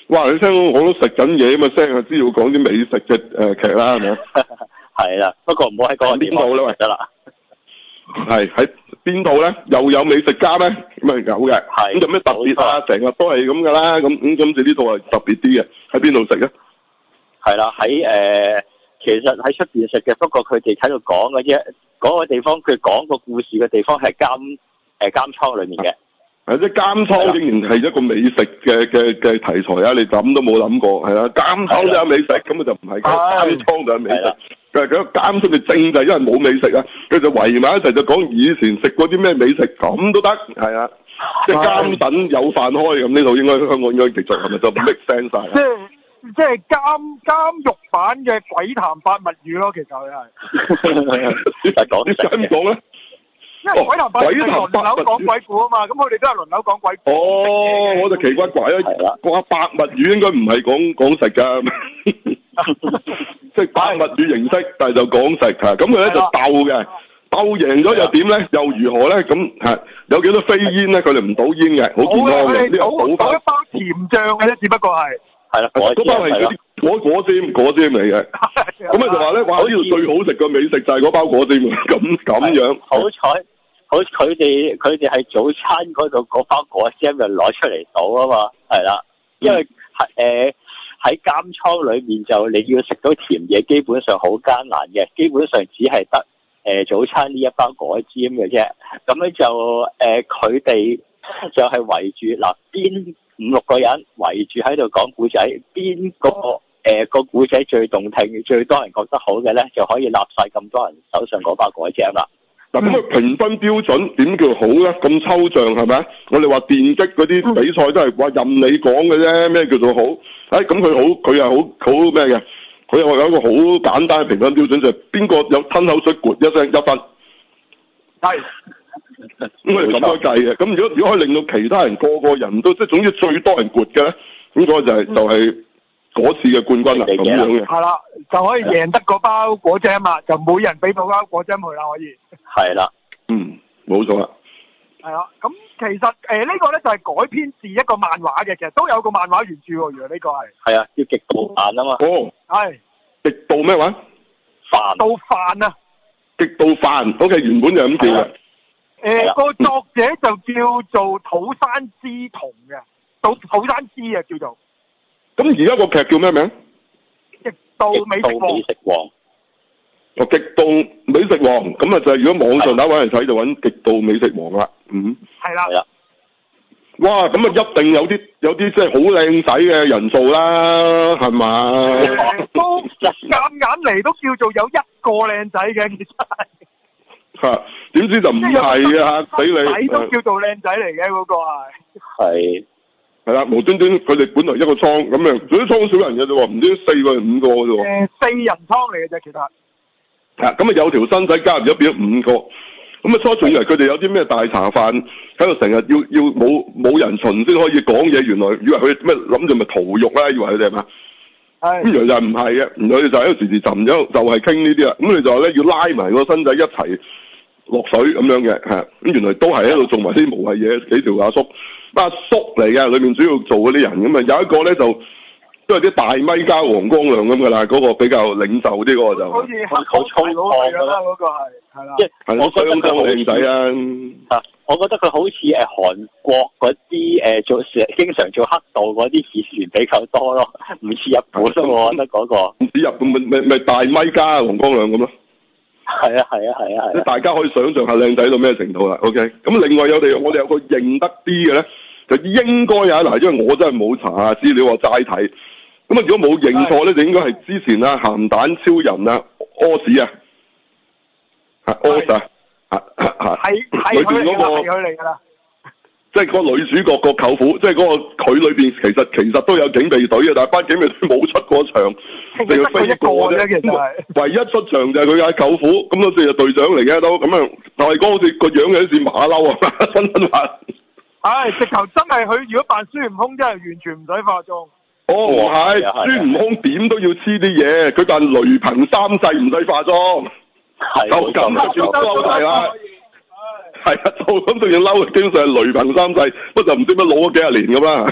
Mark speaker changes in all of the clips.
Speaker 1: 哇！你聽我都食緊嘢嘛聲，就知道講啲美食嘅劇啦，係咪？
Speaker 2: 係啦，不過唔好喺嗰個地方咧得啦。
Speaker 1: 係喺邊度咧？又有美食家咩？咁啊有嘅。係。咁有咩特別啊？成日都係咁噶啦。咁今次呢度係特別啲嘅，喺邊度食啊？
Speaker 2: 係啦，喺其實喺出邊食嘅，不過佢哋喺度講嘅啫。嗰個地方佢講個故事嘅地方係監倉裏面嘅。
Speaker 1: 係即係監倉竟然係一個美食嘅題材啊！你諗都冇諗過，係啦，監倉都有美食，咁就唔係監倉就有美食。佢個監倉嘅正就係因為冇美食啊，佢就圍埋一齊就講以前食過啲咩美食，咁都得，係啊，即係監躉有飯開咁，呢度應該香港應該繼續係咪就 make sense 晒？
Speaker 3: 即係監獄版嘅鬼談百物語咯，其實佢係。
Speaker 1: 點解咁講咧？
Speaker 3: 因為鬼談百物語輪流講鬼故啊嘛，咁佢哋都係輪流講鬼故。
Speaker 1: 哦，我就奇怪啊，講百物語應該唔係講食㗎，即係百物語形式，但係就講食嚇，咁佢咧就鬥嘅，鬥贏咗又點咧？又如何咧？咁係有幾多飛煙咧？佢哋唔倒煙嘅，好健康嘅，呢個倒一包甜醬嘅啫，只不過係。係啦，嗰包係嗰啲果尖嚟嘅，咁啊就話咧，哇！呢度最好食嘅美食就係嗰包果尖咁樣。
Speaker 2: 好彩佢哋係早餐嗰度嗰包果尖就攞出嚟倒啊嘛，係啦，因為喺監倉裏面就你要食到甜嘢，基本上好艱難嘅，基本上只係得早餐呢一包果尖嘅啫，咁咧就佢哋就係圍住嗱邊5-6個人圍住喺度講古仔，邊個古仔最動聽、最多人覺得好嘅咧，就可以立晒咁多人手上嗰包果醬啦。
Speaker 1: 嗱，咁啊評分標準點叫好咧？咁抽象係咪？我哋話電擊嗰啲比賽都係話任你講嘅啫，咩叫做好？咁佢係好咩嘅？佢又有一個好簡單嘅評分標準，就係邊個有吞口水咕一聲1分。係。咁佢哋咁樣計嘅，咁如果可以令到其他人個人都即係總之最多人掘嘅咧，咁嗰個就係嗰次嘅冠軍啦，咁樣嘅。係啦，就可以贏得嗰包果醬啦，就每人俾到包果醬佢啦，可以。係啦，冇錯啦。係啦，咁其實呢個咧就係改編自一個漫畫嘅，其實都有個漫畫原著喎，原來呢個係。係啊，叫極道飯啊嘛。哦。係。極道咩話？飯。道飯啊。極道飯，OK，原本就咁叫嘅。個作者就叫做土山之瞳嘅，土山之啊叫做。咁而家個劇叫咩名？極道美食王。哦，極道美食王，咁啊就係如果網上打搵嚟睇就搵極道美食王啦。係啦。係啦。哇，咁啊一定有啲即係好靚仔嘅人數啦，係嘛？都夾硬嚟都叫做有一個靚仔嘅，其實係。點知就唔係啊！嚇死你！睇都叫做靚仔嚟嘅嗰個係。係啦，無端端佢哋本來一個倉咁樣，嗰啲倉少人嘅啫喎，唔知4個定5個嘅啫喎。4人倉嚟嘅啫，其實。係咁啊，有條新仔加入咗變咗5個，咁啊初仲以為佢哋有啲咩大茶飯喺度，成日要冇人巡先可以講嘢，原來以為佢哋咩諗住咪屠肉啦，以為佢哋係嘛？係。咁原來就唔係嘅，原來佢哋就喺度時時浸咗，就係傾呢啲啦。咁你就話咧要拉埋個新仔一齊落水咁樣嘅，咁原來都係喺度做埋啲無謂嘢，幾條阿叔嚟嘅，裏面主要做嗰啲人咁啊，有一個咧就都係啲大咪加黃光亮咁噶啦，嗰個比較領袖啲嗰個就好似好粗獷㗎啦，嗰個係啦，我覺得佢好靚仔啊！我覺得佢好似韓國嗰啲經常做黑道嗰啲演員比較多咯，唔似日本咯，我覺得嗰個唔似日本咪大咪加黃光亮咁咯。係啊！大家可以想象下靚仔到咩程度啦。OK，咁另外我哋有個認得啲嘅咧，就應該有嗱，因為我真係冇查下資料，我齋睇。咁啊，如果冇認錯咧，就應該係之前啊鹹蛋超人啊柯士啊，柯 Sir 係裏邊嗰個係佢嚟㗎啦。即係嗰個女主角個舅父，即係嗰個佢裏邊其實都有警備隊嘅，但係班警備隊冇出過場，淨係飛過啫。其實唯一出場就係佢嘅舅父，咁好似係隊長嚟嘅都咁啊，但係嗰好似個樣嘅好似馬騮啊，真話。直頭真係佢如果扮孫悟空，真係完全唔使化妝。哦，唔係，孫悟空點都要黐啲嘢，佢扮雷朋3世唔使化妝，就咁就係啦。係啊，就咁仲要嬲，經常係雷朋3世，不過就唔知乜攞咗幾十年咁啦。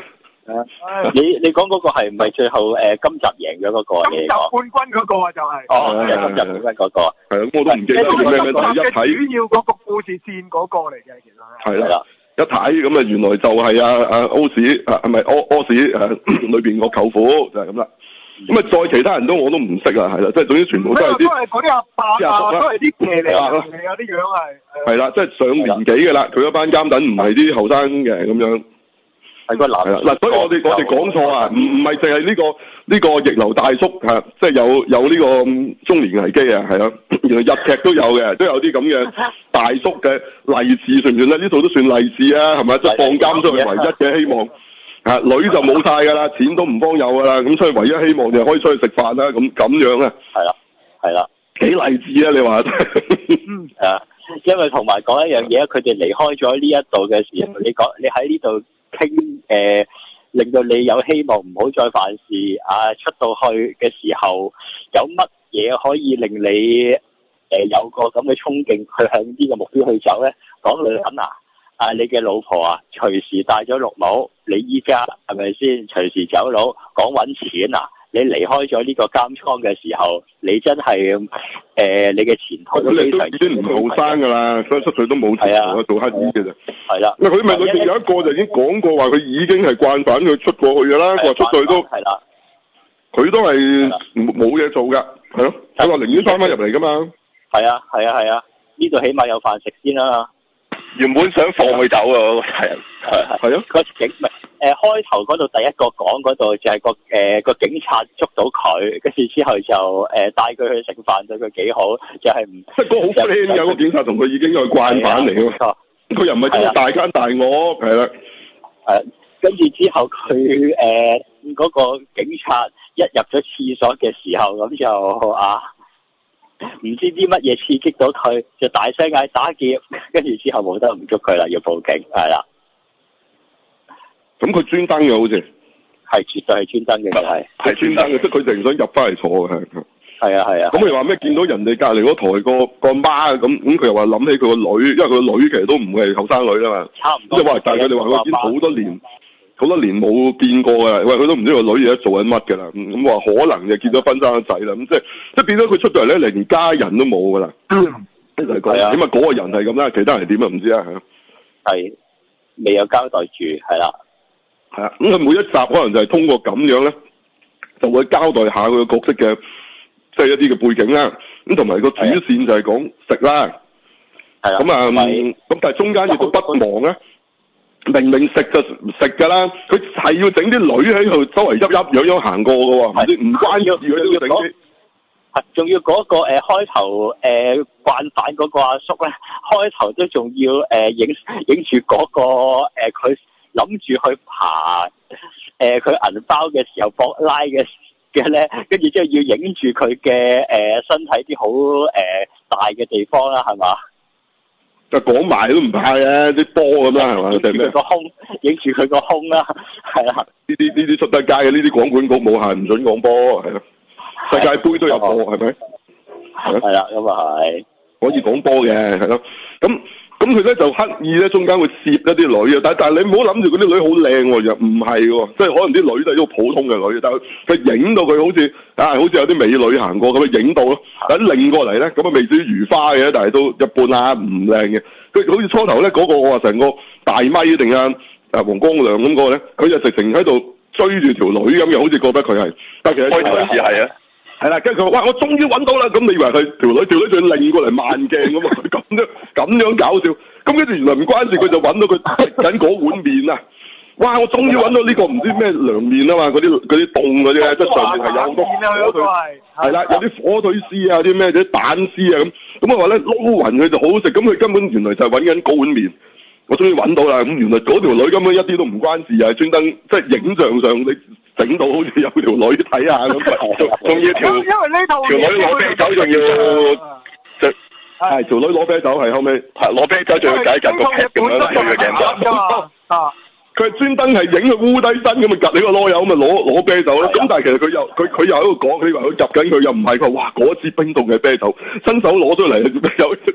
Speaker 2: 你講嗰個係唔係最後今集贏咗嗰個啊？
Speaker 3: 今集冠軍嗰個啊，就係。
Speaker 2: 哦，今集冠軍嗰個。
Speaker 1: 係啊，我都唔記得叫咩名，但係一睇
Speaker 3: 主要嗰個故事線嗰個嚟嘅，其實
Speaker 1: 係啦。一睇咁啊，原來就係柯士係咪柯士裏邊個舅父就係咁啦。咁啊，再其他人我都唔識啊，係啦，即係總之全部都係
Speaker 3: 嗰啲阿伯啊，都係啲騎呢嚟啊，啲樣係。係
Speaker 1: 啦，即係上年紀嘅啦，佢嗰班監躉唔係啲後生嘅咁樣。
Speaker 2: 係個男
Speaker 1: 嗱，所以我哋講錯啊，唔係淨係呢個逆流大叔嚇，即係有呢個中年危機啊，係啊，原來日劇都有嘅，都有啲咁嘅大叔嘅勵志，算唔算咧？呢度都算勵志啊，係咪？即係放監都係唯一嘅希望。女就冇晒㗎啦，錢都唔幫有㗎啦，咁所以唯一希望就可以出去食飯啦，咁樣啊。
Speaker 2: 係啦，幾
Speaker 1: 勵志啊！你話？
Speaker 2: 因為同埋講一樣嘢，佢哋離開咗呢一度嘅時候，你喺呢度傾令到你有希望唔好再犯事啊！出到去嘅時候，有乜嘢可以令你有個咁嘅衝勁去向呢個目標去走咧？講女人啊，你嘅老婆啊，隨時戴咗綠帽，你依家係咪先隨時走佬？講揾錢啊！你離開咗呢個監倉嘅時候，你真係你嘅前途都非常之
Speaker 1: 已經唔後生㗎啦，所以出去都冇前途做乞兒嘅啫。係啦，佢咪裏邊有一個就已經講過話，佢已經係慣犯，佢出過去㗎啦。佢話出去都係啦，佢都係冇嘢做㗎，係咯。佢話寧願翻返入嚟㗎嘛。係啊，
Speaker 2: 呢度起碼有飯食先啦。
Speaker 4: 原本想放佢走啊，
Speaker 1: 係啊，
Speaker 2: 個警咪開頭嗰度第一個講嗰度就係個警察捉到佢，跟住之後就帶佢去食飯，對佢幾好，就係唔
Speaker 1: 即係個好 friend 嘅個警察同佢已經係慣犯嚟㗎嘛，佢又唔係啲大奸大惡，係啦，
Speaker 2: 跟住之後佢嗰個警察一入咗廁所嘅時候，咁就唔知啲乜嘢刺激到佢，就大聲嗌打劫，跟住之後冇得唔捉佢啦，要報警，係啦。
Speaker 1: 咁佢專登嘅好似
Speaker 2: 係絕對係專登嘅，係
Speaker 1: 專登嘅，即係佢哋唔想入翻嚟坐嘅，
Speaker 2: 係啊。
Speaker 1: 咁佢話咩？見到人哋隔離嗰台個媽咁佢又話諗起佢個女，因為佢個女其實都唔係後生女啦嘛，
Speaker 2: 差唔多。
Speaker 1: 即係話，但係佢哋話佢見好多年冇見過㗎啦，喂，佢都唔知個女而家做緊乜㗎啦，咁話可能就結咗婚生咗仔啦，咁即係變咗佢出到嚟咧，連家人都冇㗎啦，就係講，點啊嗰個人係咁啦，其他人點啊唔知啊，係
Speaker 2: 未有交代住，係啦。
Speaker 1: 係啊，咁佢每一集可能就係通過咁樣咧，就會交代下佢個角色嘅，即係一啲嘅背景啦。咁同埋個主線就係講食啦。係啊。咁但係中間亦都不忘咧，明明食就食㗎啦，佢係要整啲女喺度周圍樣行過㗎喎，唔關事嘅都要整啲。
Speaker 2: 仲要嗰個開頭慣犯嗰個阿叔咧，開頭都仲要影住嗰個佢。諗住去爬佢銀包嘅時候博拉嘅咧，跟住之後要影住佢嘅身體啲好大嘅地方啦，係嘛？
Speaker 1: 就講埋都唔怕嘅，啲波咁啦，係嘛？
Speaker 2: 影住佢個胸，影住佢個胸啦，係啦。呢
Speaker 1: 啲出得街嘅，呢啲廣管局冇限，唔准講波，係咯。世界盃都有波，係咪？
Speaker 2: 係啦，咁啊係。
Speaker 1: 可以講波嘅，係咯，咁佢咧就刻意咧中間會攝一啲女啊，但係你唔好諗住嗰啲女好靚喎，又唔係喎，即係可能啲女都係啲好普通嘅女，但係佢影到佢好似有啲美女行過咁樣影到咯，但係擰過嚟咧，咁啊未至於如花嘅，但係都一般啦，唔靚嘅。佢好似初頭咧嗰個我話成個大咪定黃光亮咁個咧，佢就直情喺度追住條女咁，又好似覺得佢係，但係其實開頭係啊。係啦，跟住佢話：哇！我終於揾到啦！咁你以為佢條女仲要擰過嚟慢鏡咁啊？咁樣搞笑。咁跟住原來唔關事，佢就揾到佢食緊嗰碗麵啊！哇！我終於揾到呢個唔知咩涼麵啊嘛！嗰啲凍嗰啲，即係上面係有好多火腿，係啦，有啲火腿絲啊，啲咩啲蛋絲啊咁。咁我話咧撈勻佢就好好食。咁佢根本原來就係揾緊嗰碗麵。我終於揾到啦！咁原來嗰條女根本一啲都唔關事，係專登即係影像上你整到好似有條女睇下咁，仲要條女攞啤酒，仲要係條女攞啤酒，係後尾攞啤酒，仲要解緊個劇咁樣嘅鏡頭。佢係專登係影佢烏低身咁啊，夾你個籮柚咁啊，攞啤酒啦。咁但係其實佢又喺度講，你話佢夾緊佢又唔係，佢話哇嗰支冰凍嘅啤酒，伸手攞出嚟有真係好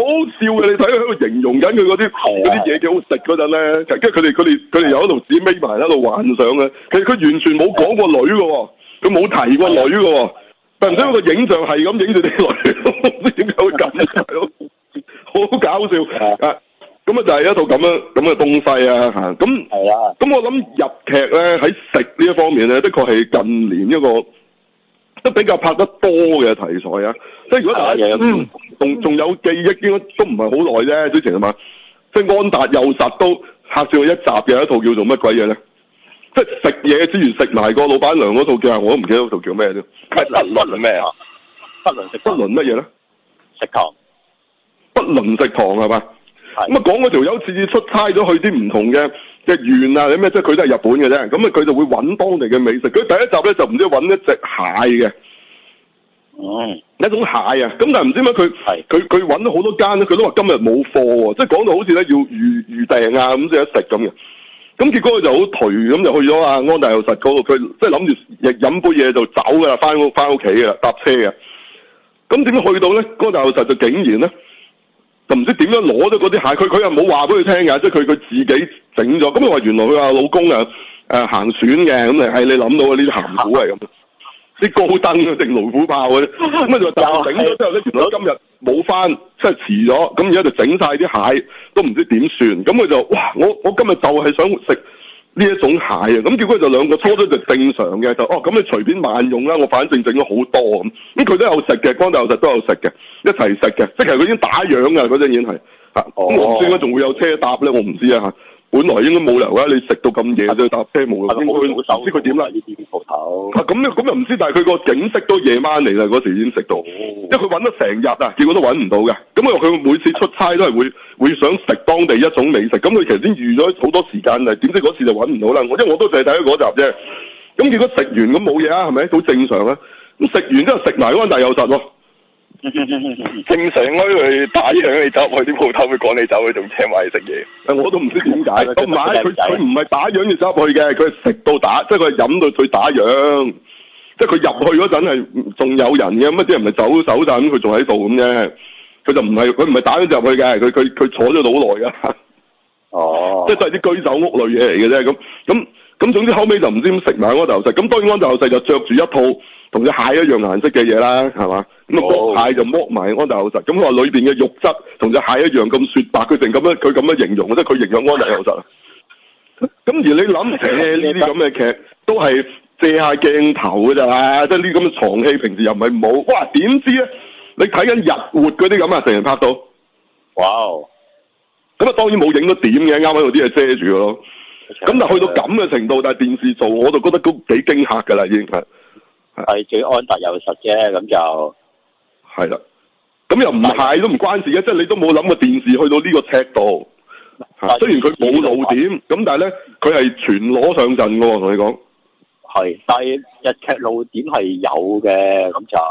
Speaker 1: 笑嘅，你睇佢喺度形容緊佢嗰啲嘢幾好食嗰陣咧，跟住佢哋又喺度自己眯埋喺度幻想嘅，其實佢完全冇講過女嘅喎，佢冇提過女嘅喎，但唔知個影像係咁影住啲女，唔知點解會咁，好搞笑啊！咁啊就係一套咁嘅東西啊嚇，咁咁我諗日劇咧喺食呢一方面咧，的確係近年一個都比較拍得多嘅題材啊！即係如果大家仲有記憶，應該都唔係好耐啫，之前係嘛？即係安達祐實都拍咗一集嘅一套叫做乜鬼嘢咧？即係食嘢之餘食埋個老闆娘嗰套叫，我都唔記得嗰套叫咩啫？係不倫咩啊？
Speaker 2: 不倫
Speaker 1: 乜嘢咧？
Speaker 2: 食堂。
Speaker 1: 不倫食堂係嘛？咁啊講嗰條友次次出差咗去啲唔同嘅縣啊，啲咩即係佢都係日本嘅啫。咁啊佢就會揾當地嘅美食。佢第一集咧就唔知揾一隻蟹嘅。一種蟹啊，咁但係唔知點解佢揾咗好多間咧，佢都話今日冇貨喎，即係講到好似咧要預訂啊咁先得食咁嘅。咁結果佢就好頹咁就去咗安達祐實嗰度，佢即係諗住飲杯嘢就走㗎啦，翻屋企㗎啦，搭車嘅。咁點解去到咧安達祐實就竟然咧就唔知點樣攞咗嗰啲蟹，佢又冇話俾佢聽㗎，即係佢自己整咗。咁佢話原來佢話老公行船嘅，咁你諗到呢啲鹹股係咁。啲高登啊，定龍虎豹嘅，咁啊就整咗之後咧，原來今日冇翻，即係遲咗，咁而家就整晒啲蟹，都唔知點算，咁佢就哇，我今日就係想食呢一種蟹啊，咁結果就兩個初初就正常嘅，就咁你隨便慢用啦，我反正整咗好多咁佢都有食嘅，安達祐實都有食嘅，一齊食嘅，即係佢已經打烊㗎嗰陣已經係咁我唔知點解仲會有車搭咧，我唔知啊嚇。本來應該冇理由㗎，你食到咁夜就搭車冇啦。咁佢唔知佢點啦？呢啲鋪頭。咁又唔知，但係佢個景色都夜晚嚟啦，嗰時已經食到。因為佢揾咗成日啊，結果都揾唔到嘅。咁佢每次出差都係會想食當地一種美食。咁佢其實先預咗好多時間啊，點知嗰次就揾唔到啦。因為我都淨係睇咗嗰集啫。咁結果食完咁冇嘢啊，係咪？好正常啊。咁食完之後食埋安達祐實喎。
Speaker 4: 正常應該佢打烊你走入去啲鋪頭，會趕你走，佢仲請埋你食嘢。
Speaker 1: 我都唔知點解。唔係佢唔係打烊要走入去嘅，佢係食到打，即係佢係飲到佢打烊。即係佢入去嗰陣係仲有人嘅，咁啲人咪走但咁佢仲喺度咁啫。佢唔係打烊入去嘅，佢坐咗好耐㗎。哦。即係都係啲居酒屋類嘢嚟嘅啫。咁總之後尾就唔知點食埋安達祐實。咁當然安達祐實就着住一套同隻蟹一樣顏色嘅嘢啦，係嘛？咁剝蟹就剝埋安達祐實。咁佢話裏邊嘅肉質同隻蟹一樣咁雪白，佢咁樣形容，即係佢形容安達祐實。咁而你諗呢啲咁嘅劇都係借下鏡頭㗎咋，即係呢啲咁嘅床戲，平時又唔係冇。哇！點知咧？你睇緊日活嗰啲咁啊，成日拍到。
Speaker 2: 哇！
Speaker 1: 咁啊，當然冇影到點嘅，啱喺度啲嘢遮住咯。咁但係去到咁嘅程度，但係電視做我就覺得都幾驚嚇㗎啦，已經係。
Speaker 2: 係最安達祐實啫，咁就
Speaker 1: 係啦。咁又唔係都唔關事嘅，即係你都冇諗過電視去到呢個尺度。雖然佢冇露點，咁但係咧佢係全裸上陣嘅喎，同你講。
Speaker 2: 係，但係日劇露點係有嘅，咁就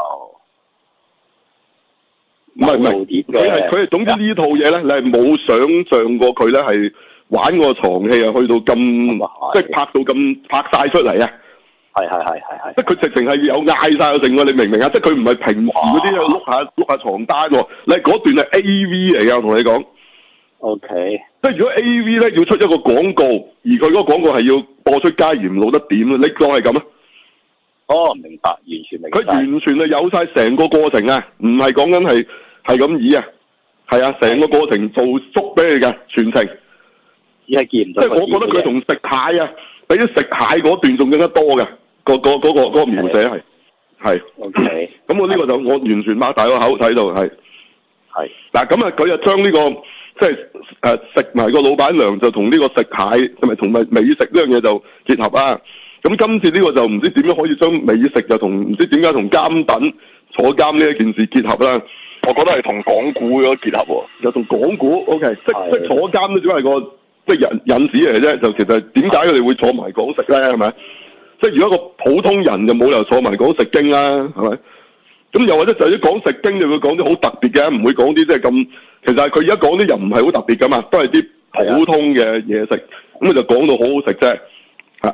Speaker 1: 唔係，佢係總之呢套嘢咧，你係冇想像過佢咧係玩個床戲啊，去到咁即係拍到咁拍晒出嚟啊！係，即係佢直情係有嗌晒個成喎，你明唔明啊？即係佢唔係平時嗰啲碌下床單喎，你嗰段係 AV 嚟㗎，我同你講。OK。即係如果 AV 咧要出一個廣告，而佢嗰個廣告係要播出街而唔露得點，你當係咁啊？哦，明白，完全明白。佢完全係有晒成個過程啊，唔係講緊係咁意啊，係啊，成個過程做足俾你㗎，全程。只係見唔到。即係我覺得佢同食蟹啊，比啲食蟹嗰段仲更加多嘅。嗰個描寫係 OK， 咁我呢個就我完全擘大個口睇到係嗱，咁啊佢就將呢個即係食埋個老闆娘就同呢個食蟹同埋美食呢樣嘢就結合啊。咁今次呢個就唔知點樣可以將美食就同唔知點解同監躉坐監呢一件事結合啦。
Speaker 4: 我覺得係同講古嗰結合喎，
Speaker 1: 又同講古 OK， 即係坐監都只係個即係引子嚟嘅啫。就其實點解佢哋會坐埋講食咧？係咪？即係如果一個普通人就冇理由坐埋講食經啦，係咪？咁又或者就係講食經就會講啲好特別嘅，唔會講啲即係咁。其實佢而家講啲又唔係好特別噶嘛，都係啲普通嘅嘢食。咁佢就講到好好食啫，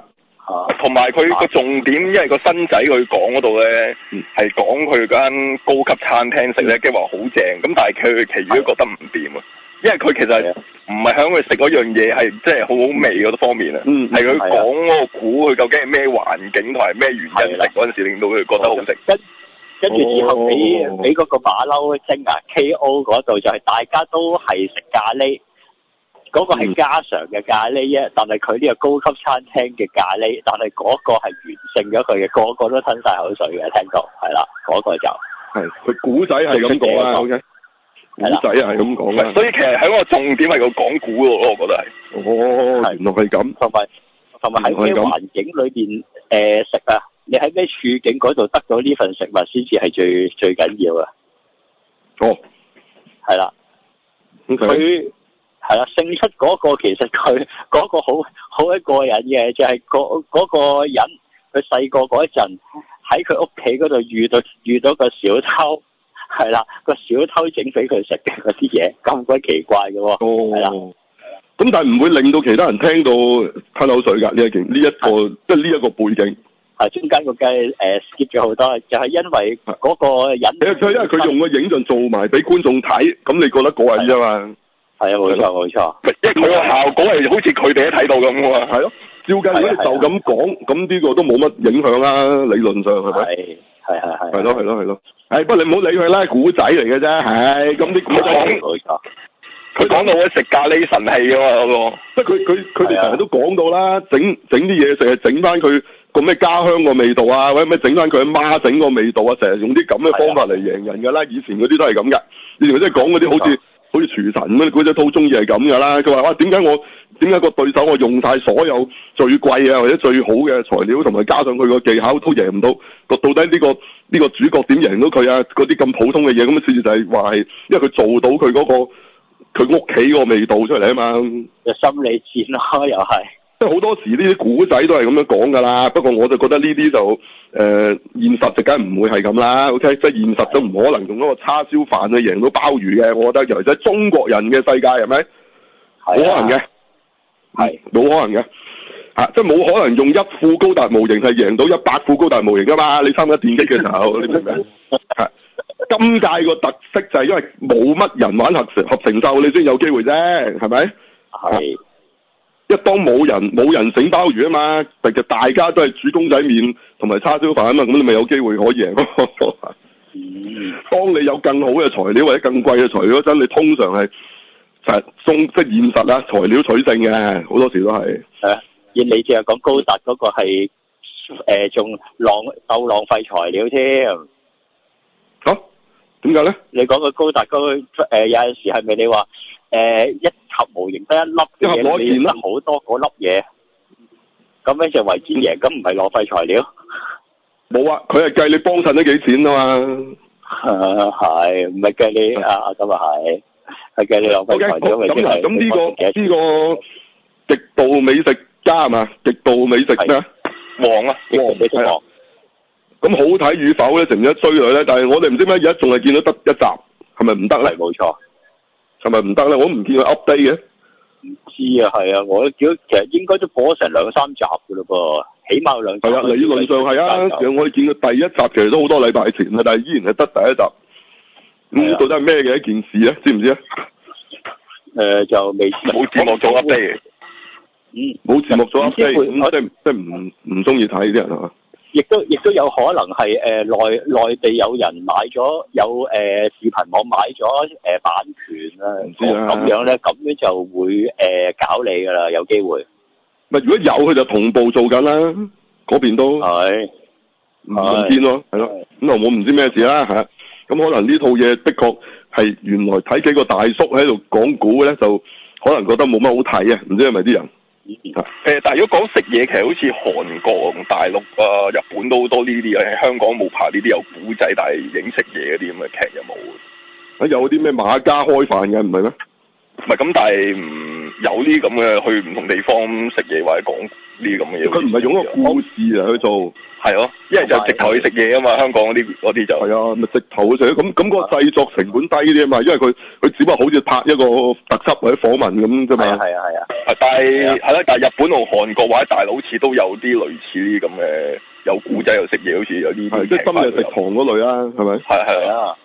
Speaker 4: 同埋佢個重點，因為個新仔佢講嗰度咧，係講佢間高級餐廳食咧，即係話好正。咁但係佢其餘都覺得唔掂啊，因為佢其實唔係響佢食嗰樣嘢係即係好好味嗰方面啊，係佢講嗰個估佢究竟係咩環境同埋咩原因食嗰陣時，令到佢覺得好食。
Speaker 2: 跟住之後俾嗰個馬騮精啊 KO 嗰度就係大家都係食咖喱。嗰個係家常嘅咖喱啫，但係佢呢個高級餐廳嘅咖喱，但係嗰個係完勝咗佢嘅，個個都吞晒口水嘅，聽到係啦，嗰個就係
Speaker 1: 佢古仔係咁講啦，OK，古仔係咁講啦，
Speaker 4: 所以其實喺個重點係個講古喎，我覺得係。
Speaker 1: 原來係咁，
Speaker 2: 同埋喺咩環境裏邊食啊？你喺咩處境嗰度得到呢份食物先至係最緊要啊！係啦，佢。係啦，勝出嗰個其實佢嗰個好一個人嘅，就係嗰個人佢細個嗰陣喺佢屋企嗰度遇到個小偷，係啦，個小偷整俾佢食嘅嗰啲嘢，咁鬼奇怪嘅喎。係啦。
Speaker 1: 咁但係唔會令到其他人聽到吞口水㗎呢一個即係呢一個背景。
Speaker 2: 中間個雞skip 咗好多，就係因為嗰個人。
Speaker 1: 因為佢用個影像做埋俾觀眾睇，咁你覺得過癮啫嘛？
Speaker 2: 係啊，冇錯，
Speaker 4: 因為佢個效果係好似佢哋都睇到咁嘅嘛。係咯，
Speaker 1: 照計如果你就咁講，咁呢個都冇乜影響啦，理論上係咪？
Speaker 2: 係。係
Speaker 1: 咯。不過你唔好理佢啦，古仔嚟嘅啫。咁啲古仔
Speaker 2: 冇錯。
Speaker 4: 佢講到食咖喱神器啊嘛，嗰個。即
Speaker 1: 係佢哋成日都講到啦，整啲嘢食係整翻佢個咩家鄉個味道啊，或者咩整翻佢阿媽整個味道啊，成日用啲咁嘅方法嚟贏人㗎啦。以前嗰啲都係咁㗎。以前即係講嗰啲好似廚神咁，嗰隻都好中意係咁㗎啦。佢話哇，點解個對手我用晒所有最貴啊或者最好嘅材料，同埋加上佢個技巧都贏唔到，到底呢個主角點贏到佢啊？嗰啲咁普通嘅嘢，咁事實就係話係因為佢做到佢嗰個佢屋企個味道出嚟啊嘛。
Speaker 2: 就心理戰咯，又係。
Speaker 1: 即係好多時呢啲古仔都係咁樣講㗎啦。不過我就覺得呢啲就現實就梗係唔會係咁啦。OK， 即係現實都唔可能用嗰個叉燒飯去贏到鮑魚嘅。我覺得尤其係中國人嘅世界係咪？冇可能嘅，係冇可能嘅。即係冇可能用一副高達模型係贏到100副高達模型㗎嘛？你參加電擊嘅時候，你明唔明？今屆個特色就係因為冇乜人玩合成獸，你先有機會啫，係咪？係。一當冇人整鮑魚啊嘛，其實大家都係煮公仔麵同埋叉燒飯啊嘛，咁你咪有機會可以贏咯。當你有更好嘅材料或者更貴嘅材料嗰陣，你通常係即係現實啦，材料取勝嘅，好多時都係。係啊，
Speaker 2: 你淨係講高達嗰個係仲夠浪費材料添。
Speaker 1: 嚇？點解咧？
Speaker 2: 你講個高達嗰個有陣時係咪你話一盒模型得一粒嘅嘢，你得好多嗰粒嘢，咁樣就為之贏，咁唔係浪費材料？
Speaker 1: 冇啊，佢係計你幫襯咗幾錢啊嘛。
Speaker 2: 係，唔係計你咁啊係計你浪費材料。
Speaker 1: 咁呢個極度美食家係嘛？極度美食咩？王啊，
Speaker 2: 美食王。
Speaker 1: 咁好睇與否咧，成一追佢咧，但係我哋唔知咩而家仲係見到得一集，係咪唔得咧？
Speaker 2: 冇錯。
Speaker 1: 係咪唔得咧？我都唔見佢 update 嘅。
Speaker 2: 唔知啊，係啊，我都叫其實應該都播咗成2-3集噶咯噃，起碼2集。係啊，
Speaker 1: 理論上係啊，我哋見佢第一集其實都好多禮拜前啦，但係依然係得第一集。咁到底係咩嘅一件事咧？知唔知啊？
Speaker 2: 就未
Speaker 4: 冇字幕做 update。
Speaker 1: 冇字幕做 update，咁即係唔中意睇啲人係嘛？
Speaker 2: 亦都有可能係內地有人買咗有視頻網買咗版權啊，
Speaker 1: 唔知啊，
Speaker 2: 咁樣咧，咁樣就會搞你噶啦，有機會。
Speaker 1: 咪如果有佢就同步做緊啦，嗰邊都
Speaker 2: 係
Speaker 1: 唔見咯，係咯。咁我唔知咩事啦嚇。咁可能呢套嘢的確係原來睇幾個大叔喺度講古咧，就可能覺得冇乜好睇啊，唔知係咪啲人？
Speaker 4: 但係如果講食嘢，其實好似韓國同大陸啊、日本都好多呢啲喺香港冇拍呢啲有古仔，但係影食嘢嗰啲咁嘅劇有冇？
Speaker 1: 有啲咩馬家開飯嘅唔係咩？
Speaker 4: 唔係咁，但係有啲咁嘅去唔同地方食嘢或者講呢啲咁嘅嘢。
Speaker 1: 佢唔係用一個故事嚟去做。
Speaker 4: 係咯，一係就直頭去食嘢啊嘛，香港嗰啲就
Speaker 1: 係啊，咪直頭去食咁個製作成本低啲啊嘛，因為佢只不過好似拍一個特輯或者訪問咁啫嘛。
Speaker 2: 係啊。
Speaker 4: 但係日本同韓國或者大陸好似都有啲類似啲咁嘅，有古仔又食嘢，好似有啲
Speaker 1: 係即係深夜食堂嗰類啊，係咪？
Speaker 4: 係啊。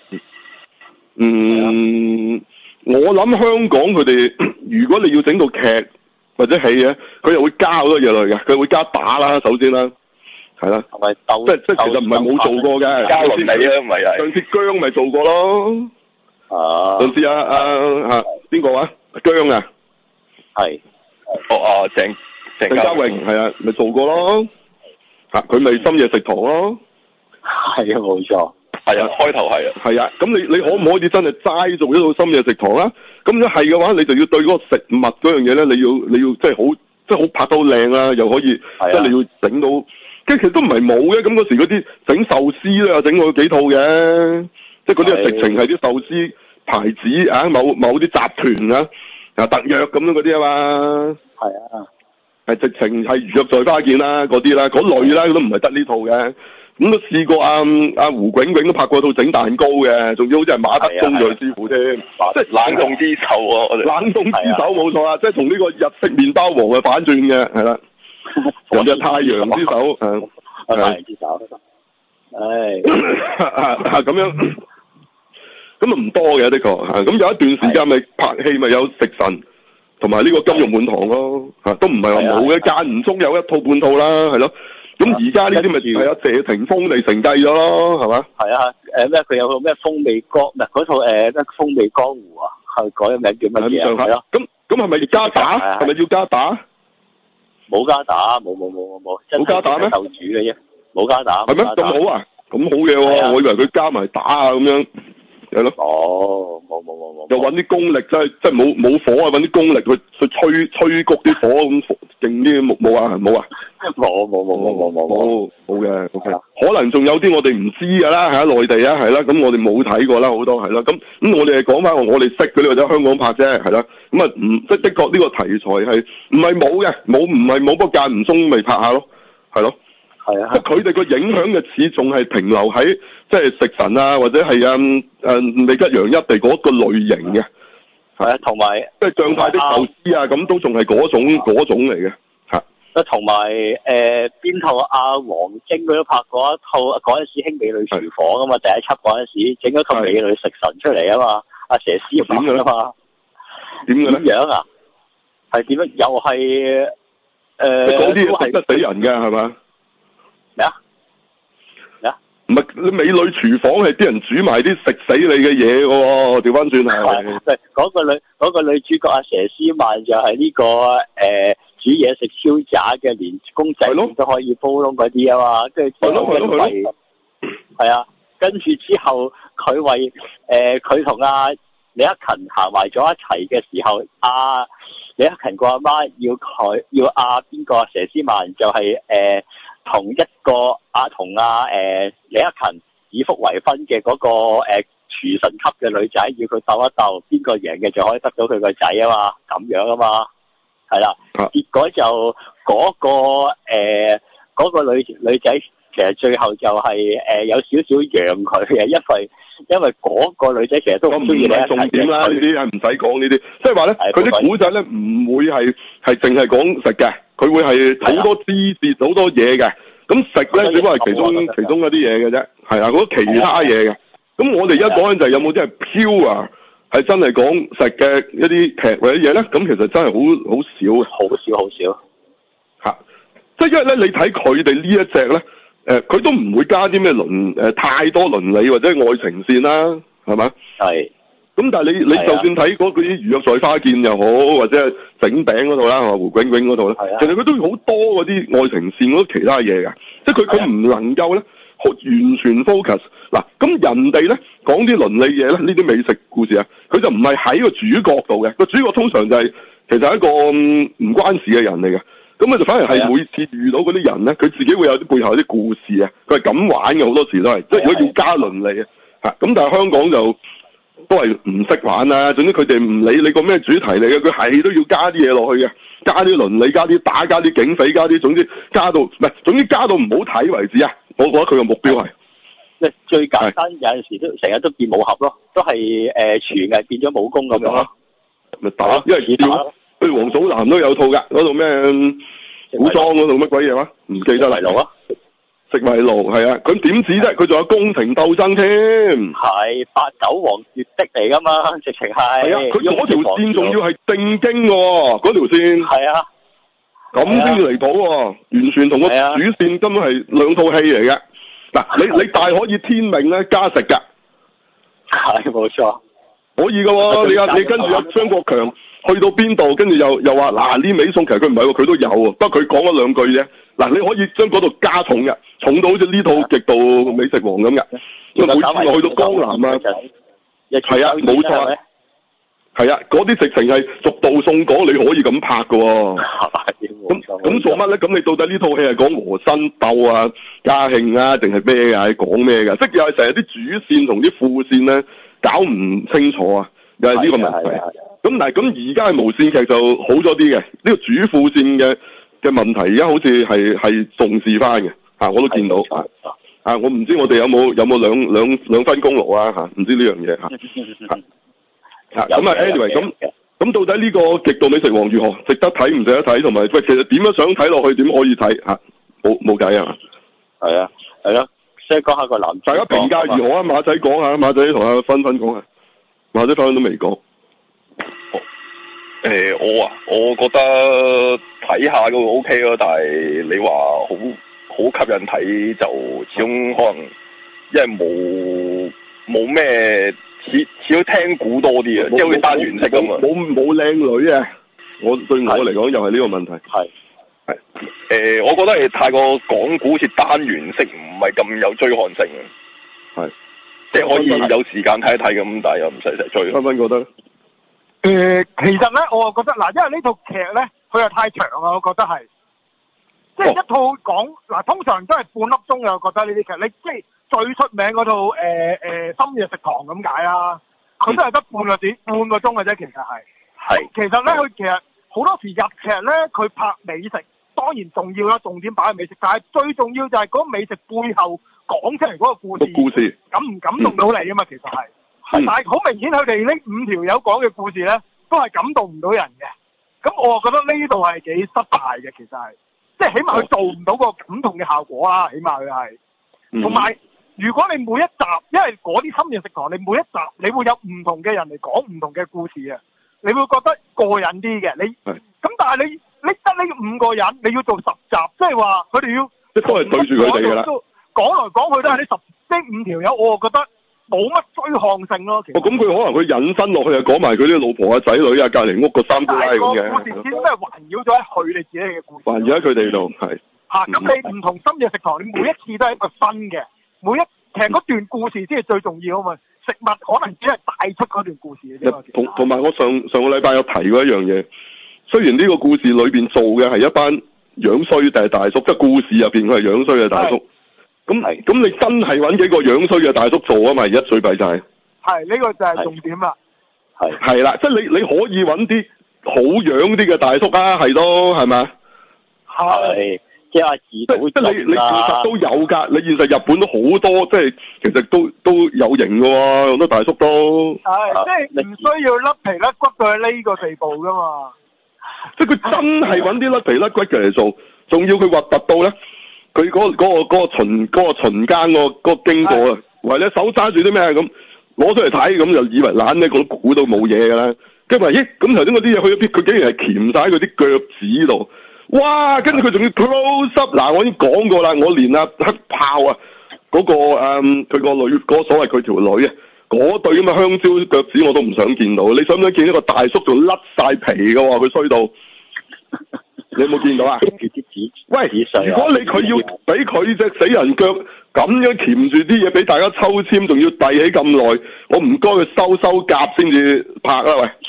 Speaker 1: 我諗香港佢哋如果你要整到劇或者戲咧，佢又會加好多嘢落去嘅，佢會加打啦，首先啦，係啦，即係其實唔係冇做過嘅，
Speaker 4: 加倫理啊，唔係
Speaker 1: 上次姜咪做過咯，上次邊個話姜啊？
Speaker 2: 係，
Speaker 1: 鄭嘉穎係啊，咪做過咯，佢咪深夜食堂咯，
Speaker 2: 係啊，冇錯。
Speaker 4: 係啊，開頭係啊，
Speaker 1: 係啊，咁你可唔可以真係齋做一套深夜食堂啊？咁如果係嘅話，你就要對嗰個食物嗰樣嘢咧，你要即係好拍到靚啊，又可以即係你要整到，其實都唔係冇嘅。咁嗰時嗰啲整壽司咧，又整過幾套嘅，即係嗰啲係直情係啲壽司牌子啊，某啲集團啊，特約咁樣嗰啲啊嘛。
Speaker 2: 係啊，
Speaker 1: 係直情係如若在花劍啦，嗰啲啦，嗰類啦，都唔係得呢套嘅。咁都試過胡景永都拍過套整蛋糕嘅，仲要好似係馬德鐘嘅師傅添，即係
Speaker 4: 冷凍之手喎，
Speaker 1: 冷凍之手冇錯啦，即係同呢個日式麵包王係反轉嘅，係啦，人哋太陽之手，
Speaker 2: 太陽之手，
Speaker 1: 咁樣，咁唔多嘅的確，咁有一段時間咪拍戲咪有食神，同埋呢個金玉滿堂咯，都唔係話冇嘅，間唔中有一套半套啦，係咯。咁而家呢啲咪係謝霆鋒嚟承繼咗咯，係嘛？係
Speaker 2: 啊，咩佢有個咩風味江，唔係嗰套咩風味江湖啊，係改名叫乜嘢啊？係咯。咁係咪加打？係咪要加打？冇加打，冇。冇加打咩？鬥主嘅啫，冇加打。
Speaker 1: 係咩？咁好啊？咁好嘅喎，我以為佢加埋打啊咁樣，係咯。
Speaker 2: 哦，冇。
Speaker 1: 又揾啲功力，即係冇火啊！揾啲功力去吹谷啲火咁勁啲，冇啊！
Speaker 2: 冇
Speaker 1: 嘅，OK。可能仲有啲我哋唔知㗎啦，喺內地啊，係啦，咁我哋冇睇過啦，好多係啦，咁我哋係講翻我哋識嗰啲或者香港拍啫，係啦，咁啊即係的確呢個題材係唔係冇嘅，唔係冇，不過間唔中咪拍下咯，係咯。係啊，即係佢哋個影響嘅始終係停留喺即係食神啊，或者係李吉陽一地嗰個類型嘅，
Speaker 2: 係啊，同埋
Speaker 1: 即係將太的壽司啊，咁都仲係嗰種嚟嘅，嚇。
Speaker 2: 同埋邊套黃晶佢都拍過一套嗰陣時興美女廚房啊嘛，第一輯嗰陣時整咗套美女食神出嚟啊嘛，阿佘詩曼啊嘛，點樣啊？係點樣？又係
Speaker 1: 嗰啲嘢食得死人嘅係嘛？
Speaker 2: 咩啊？
Speaker 1: 唔係你美女廚房係啲人煮埋啲食死你嘅嘢嘅喎，調翻轉係。
Speaker 2: 嗰個女主角阿佘詩曼就係呢個煮嘢食超渣嘅，連公仔都可以煲窿嗰啲啊嘛，跟住係啊，跟住之後佢為佢同阿李克勤行埋咗一齊嘅時候，李克勤個阿媽要邊個佘詩曼就係同一個同李克勤以福為婚嘅嗰個廚神級嘅女仔，要佢鬥一鬥，邊個贏嘅就可以得到佢個仔啊嘛，咁樣啊嘛，係啦，結果就嗰個女仔其實最後就係有少少讓佢嘅，因為嗰個女仔其實都唔中意李克勤嘅。重點啦，呢啲係唔使講呢啲，即係話咧，佢啲古仔咧唔會係淨係講食嘅，佢會係好多枝節好多嘢嘅。咁食咧只不過係其中一啲嘢嘅啫，係啊，嗰啲其他嘢嘅。咁我哋而家講緊就係有冇啲係 pure 係真係講食嘅一啲劇或者嘢咧？咁其實真係好少嘅，好少嚇。即係因為咧，你睇佢哋呢一隻咧，佢都唔會加啲咩太多倫理或者愛情線啦，係嘛？係。咁但係你就算睇嗰啲如若在花劍又好，或者係整餅嗰度啦，胡景永嗰度咧，其實佢都好多嗰啲愛情線嗰啲其他嘢嘅，即係佢唔能夠咧完全 focus 嗱。咁人哋咧講啲倫理嘢咧，呢啲美食故事啊，佢就唔係喺個主角度嘅，個主角通常就係其實係一個唔關事嘅人嚟嘅，咁佢就反而係每次遇到嗰啲人咧，佢自己會有啲背後有啲故事啊，佢係咁玩嘅，好多時都係，即係如果要加倫理啊，嚇咁，但係香港就都係唔識玩啊！總之佢哋唔理你個咩主題嚟嘅，佢係都要加啲嘢落去嘅。
Speaker 1: 加啲倫理，加啲打，加啲警匪，加啲總之加到唔係，總之加到唔好睇為止啊！我覺得佢個目標係。
Speaker 2: 即最簡單，有陣時都成日都變武俠咯，都係廚藝變咗武功咁樣咯。
Speaker 1: 咪打，因為譬如黃祖藍都有套㗎，嗰度咩古裝嗰度乜鬼嘢話？唔記得啦。食迷路係啊，佢點止啫？佢仲有宮廷鬥爭添。係
Speaker 2: 八九王絕跡嚟㗎嘛，直情係。係啊，
Speaker 1: 佢嗰條線仲要係正經嘅喎，嗰條線。係啊。咁先至離譜喎，完全同個主線根本係兩套戲嚟嘅。嗱，你大可以天命咧加食㗎。係冇錯。可以㗎喎，你跟住阿張國強去到邊度，跟住又話嗱呢味餸其實佢唔係喎，佢都有喎，不過佢講咗兩句啫。嗱，你可以將嗰度加重嘅，重到好似呢套極度美食王咁嘅，因為每次我去到江南啊，係啊，冇錯，係啊，嗰啲直情係逐步送港，你可以咁拍㗎喎。咁做乜咧？咁你到底呢套戲係講和珅鬥啊、嘉慶啊，定係咩啊？講咩㗎？即係又係成日啲主線同啲副線咧搞唔清楚啊，又係呢個問題。咁但係咁而家係無線劇就好咗啲嘅，呢個主副線嘅問題而家好似係重視翻嘅，我都見到我唔知我哋有冇兩分功勞啊，唔知呢樣嘢咁anyway 咁到底呢個極度美食王如何值得睇唔值得睇，同埋喂其實點樣想睇落去點可以睇冇計啊？係啊係咯，先講下個男，大家評價如何啊？馬仔講下，馬仔同阿芬芬講下，馬仔芬芬都未講。
Speaker 4: 我覺得睇下嗰個 OK 咯，但係你話好吸引睇就始終可能因為冇咩似聽古多啲啊，即係好似單元式咁啊，
Speaker 1: 冇靚女啊！對我嚟講又係呢個問題。係
Speaker 4: 我覺得係太過講古，好似單元式唔係咁有追看性嘅。係即係可以有時間睇一睇咁，但係又唔使成日追。芬芬覺得？
Speaker 3: 其實咧，我覺得嗱，因為呢套劇咧，佢又太長啊，我覺得係，即係一套講嗱，通常都係半粒鐘嘅，我覺得呢啲劇，你即係最出名嗰套深夜食堂咁解啦，佢都係得半個鐘嘅啫，其實係。其實咧，佢其實好多時日劇咧，佢拍美食當然重要啦，重點擺喺美食，但係最重要就係嗰美食背後講出嚟嗰個故事，感唔感動到你啊嘛，其實係。但係好明顯，佢哋呢5條友講嘅故事咧，都係感動唔到人嘅。咁我覺得呢度係幾失敗嘅，其實係，即係起碼佢做唔到個感動嘅效果啦。起碼佢係，同埋如果你每一集，因為嗰啲深夜食堂，你每一集你會有唔同嘅人嚟講唔同嘅故事啊，你會覺得過癮啲嘅。咁但係你得呢5個人，你要做10集，即係話佢哋要
Speaker 1: 都係對住佢哋㗎啦。
Speaker 3: 講來講去都係呢5條友，我覺得冇乜追看性咯，其實。咁佢
Speaker 1: 可能佢引申落去就講埋佢啲老婆啊、仔女啊、隔離屋個三姑奶咁嘅。
Speaker 3: 但係個故事始終都係環繞咗喺佢哋自己嘅故事。
Speaker 1: 環繞喺佢哋度，係。
Speaker 3: 咁你唔同深夜食堂，你每一次都係一個新嘅，其實嗰段故事先係最重要啊嘛。食物可能只係帶出嗰段故事嘅啫。
Speaker 1: 同埋我上個禮拜有提過一樣嘢，雖然呢個故事裏邊做嘅係一班樣衰定係大叔，即係故事入邊佢係樣衰嘅大叔。咁你真係揾幾個樣衰嘅大叔做啊嘛？而家最弊就係
Speaker 3: 呢個就係重點啦。
Speaker 1: 係啦，即係你可以揾啲好樣啲嘅大叔啊，係咯，係咪？係
Speaker 2: 即係阿自導
Speaker 1: 即係你現實都有㗎，你現實日本都好多，即係其實都有型㗎喎，好多大叔都
Speaker 3: 即係唔需要甩皮甩骨到去呢個地步㗎嘛。
Speaker 1: 即係佢真係揾啲甩皮甩骨嘅嚟做，仲要佢核突到咧。佢嗰個巡更個經過啊，或者手揸住啲咩咁攞出嚟睇，咁就以為懶咧，個都估到冇嘢㗎啦。跟住話咦，咁頭先嗰啲嘢去咗邊？佢竟然係鉗晒喺佢啲腳趾度。哇！跟住佢仲要 close up。嗱，我已經講過啦，我連黑豹啊嗰個佢個女嗰所謂佢條女啊嗰對咁嘅香蕉腳趾我都唔想見到。你想唔想見一個大叔仲甩晒皮㗎喎？佢衰到。你有冇見到啊？喂，如果佢要俾佢隻死人腳咁樣鉗住啲嘢俾大家抽籤，仲要遞起咁耐，我唔該佢收夾先至拍啦，喂！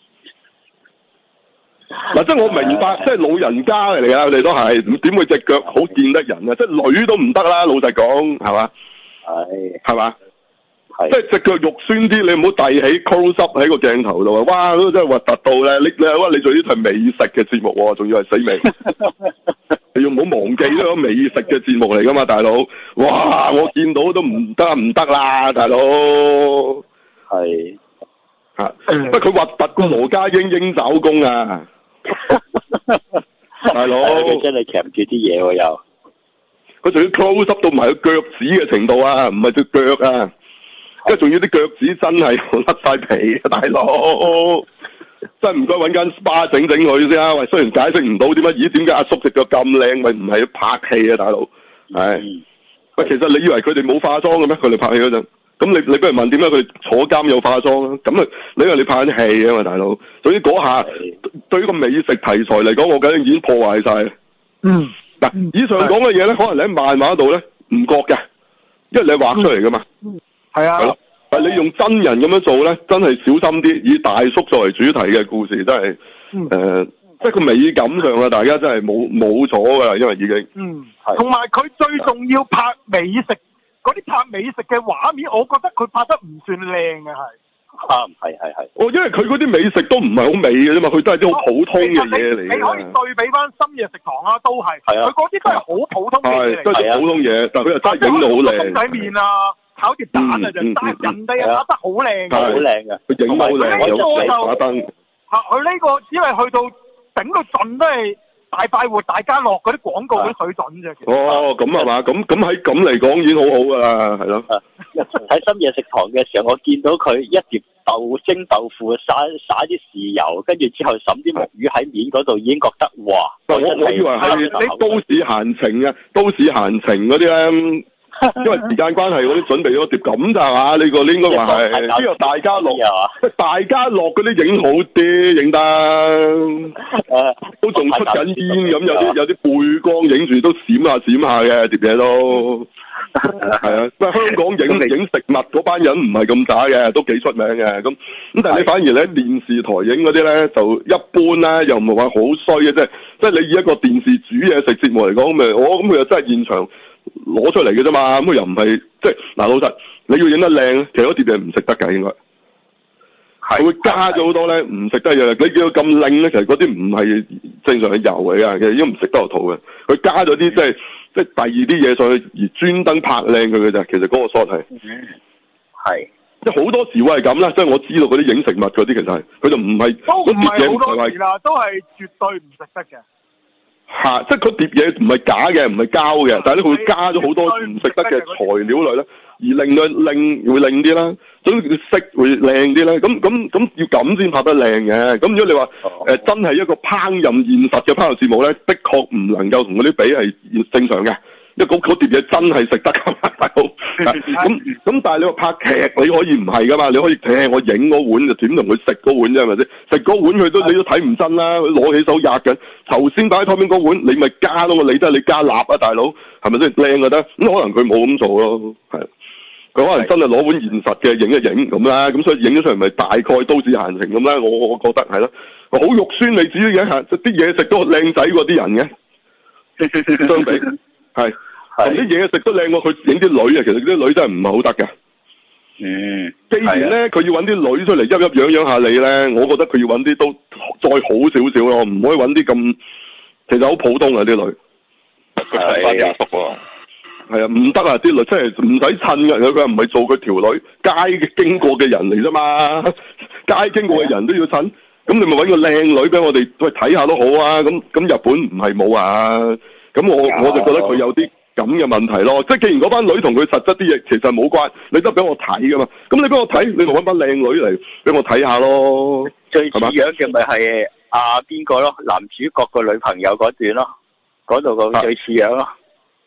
Speaker 1: 嗱，即係我明白，即係老人家嚟㗎，佢哋都係點會隻腳好見得人啊？即係女都唔得啦，老實講，係嘛？係嘛？ 即係隻腳肉酸啲，你唔好遞起 close up 喺個鏡頭度啊！哇，嗰個真係核突到咧！你做呢台美食嘅節目喎，仲要係死美，你要唔好忘記呢個美食嘅節目嚟噶嘛，大佬！哇，我見到都唔得啦，大佬！
Speaker 2: 係
Speaker 1: 不過佢核突過羅家英鷹爪功啊！大佬，
Speaker 2: 佢真係鉗住啲嘢喎又。
Speaker 1: 佢仲要 close up 到埋個腳趾嘅程度啊，唔係隻腳啊！跟住仲要啲腳趾真係甩晒皮啊，大佬！真係唔該揾間 SPA 整佢先啊！喂，雖然解釋唔到點解阿叔隻腳咁靚，喂唔係拍戲啊，大佬！係喂，其實你以為佢哋冇化妝嘅咩？佢哋拍戲嗰陣，咁你不如問點解佢哋坐監有化妝啊？咁啊，你以為你拍緊戲啊嘛，大佬！總之嗰下對於個美食題材嚟講，我梗係已經破壞晒。嗱，以上講嘅嘢咧，可能你喺漫畫度咧唔覺嘅，因為你畫出嚟噶嘛。
Speaker 3: 係啊。
Speaker 1: 係咯，但係你用真人咁樣做咧，真係小心啲。以大叔作為主題嘅故事，真係即係個美感上啊，大家真係冇咗噶啦，因為已經。
Speaker 3: 同埋佢最重要拍美食嗰啲拍美食嘅畫面，我覺得佢拍得唔算靚嘅係。
Speaker 2: 係。
Speaker 1: 哦，因為佢嗰啲美食都唔係好美嘅啫嘛，佢都係啲好普通嘅嘢嚟嘅。
Speaker 3: 你可以對比翻深夜食堂啊，都係。係啊。佢嗰啲都係好普通嘅嘢嚟。
Speaker 1: 都係普通嘢，但係佢又真係影到好靚。公仔麵啊，炒碟蛋啊，但係人哋拍得好靚嘅。好靚嘅。佢影到好靚，有打燈。佢呢個只係去到整到盡都係大快活、大家樂嗰啲廣告嗰啲水準啫。哦，咁係嘛？咁喺咁嚟講已經好好噶啦，係咯。
Speaker 2: 喺深夜食堂嘅時候，我見到佢一碟蒸豆腐，灑啲豉油，跟住之後揼啲木魚喺面嗰度，已經覺得哇！
Speaker 1: 我以為係啲都市閒情啊，都市閒情嗰啲咧。因為時間關係，我都準備咗碟咁咋嘛？呢個應該話係呢個大家樂，大家樂嗰啲影好啲，影得都仲出緊煙咁，有啲背光影住都閃下嘅碟嘢都係啊！不過香港影食物嗰班人唔係咁渣嘅，都幾出名嘅咁。但係你反而你喺電視台影嗰啲咧就一般啦，又唔係話好衰嘅，即係你以一個電視煮嘢食節目嚟講，咁佢又真係現場攞出嚟嘅啫嘛，咁佢又唔係即係嗱，老實你要影得靚，其實嗰碟嘢唔食得㗎，應該係會加咗好多咧唔食得嘢。你見到咁靚咧，其實嗰啲唔係正常嘅油嚟㗎，其實已經唔食得落肚嘅。佢加咗啲即係第二啲嘢上去，而專登拍靚佢嘅咋。其實嗰個 shot 係即係好多時會係咁啦。即係我知道嗰啲影食物嗰啲，其實係佢就唔係嗰碟嘢唔係話
Speaker 3: 都係絕對唔食得嘅。
Speaker 1: 即係嗰碟嘢唔係假嘅，唔係膠嘅，但係咧佢會加咗好多唔食得嘅材料類咧，而令佢會靚啲啦，所以佢色會靚啲咧。咁要咁先拍得靚嘅。咁如果你話真係一個烹飪現實嘅烹飪節目咧，的確唔能夠同嗰啲比係正常嘅。因為嗰碟嘢真係食得㗎嘛，大佬。咁但係你話拍劇你可以唔係㗎嘛？你可以我影嗰碗就點同佢食嗰碗啫，係咪先？食嗰碗你都睇唔真啦，佢攞起手壓緊。頭先擺喺台面嗰碗，你咪加咯，你都係你加辣啊，大佬，係咪先靚就得？咁可能佢冇咁做咯，係。佢可能真係攞碗現實嘅影一影咁啦，咁所以影咗出嚟咪大概都市閒情咁啦。我覺得係咯，好肉酸你至於嘅嚇，啲嘢食都靚仔過啲人嘅，相比。係，啲嘢食都靚過佢影啲女啊！其實啲女真係唔係好得嘅。既然咧佢要揾啲女出嚟一樣下你咧，我覺得佢要揾啲都再好少少咯，唔可以揾啲咁其實好普通啊啲女。係啊，唔得啊！啲女真係唔使襯嘅，佢唔係做佢條女，街經過嘅人嚟啫嘛，街經過嘅人都要襯，咁你咪揾個靚女俾我哋去睇下都好啊！咁日本唔係冇啊！咁我就覺得佢有啲咁嘅問題咯，即係既然嗰班女同佢實質啲嘢其實冇關，你都俾我睇噶嘛，咁你俾我睇，你同揾班靚女嚟俾我睇下咯。
Speaker 2: 最似樣嘅咪係邊個咯？男主角個女朋友嗰段咯，嗰度個最似樣咯。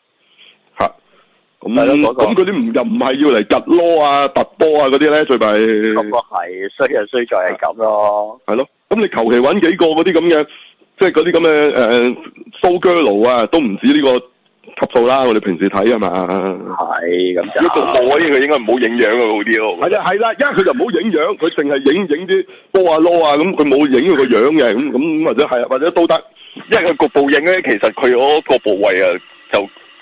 Speaker 1: 咁嗰啲又唔係要嚟吉囉啊、突波啊嗰啲咧，最弊。
Speaker 2: 咁個係衰就衰在係咁咯。係咯，
Speaker 1: 咁你求其揾幾個嗰啲咁嘅。即係嗰啲咁嘅show girl 啊，都唔止呢個級數啦。我哋平時睇係嘛？
Speaker 2: 係咁就。
Speaker 4: 如果做播佢應該唔好影樣好啲咯。
Speaker 1: 係啦，因為佢就唔好影樣，佢淨係影啲波啊攞啊咁，佢冇影佢個樣嘅咁或者係或者都得。
Speaker 4: 因為佢局部影咧，其實佢嗰個部位啊就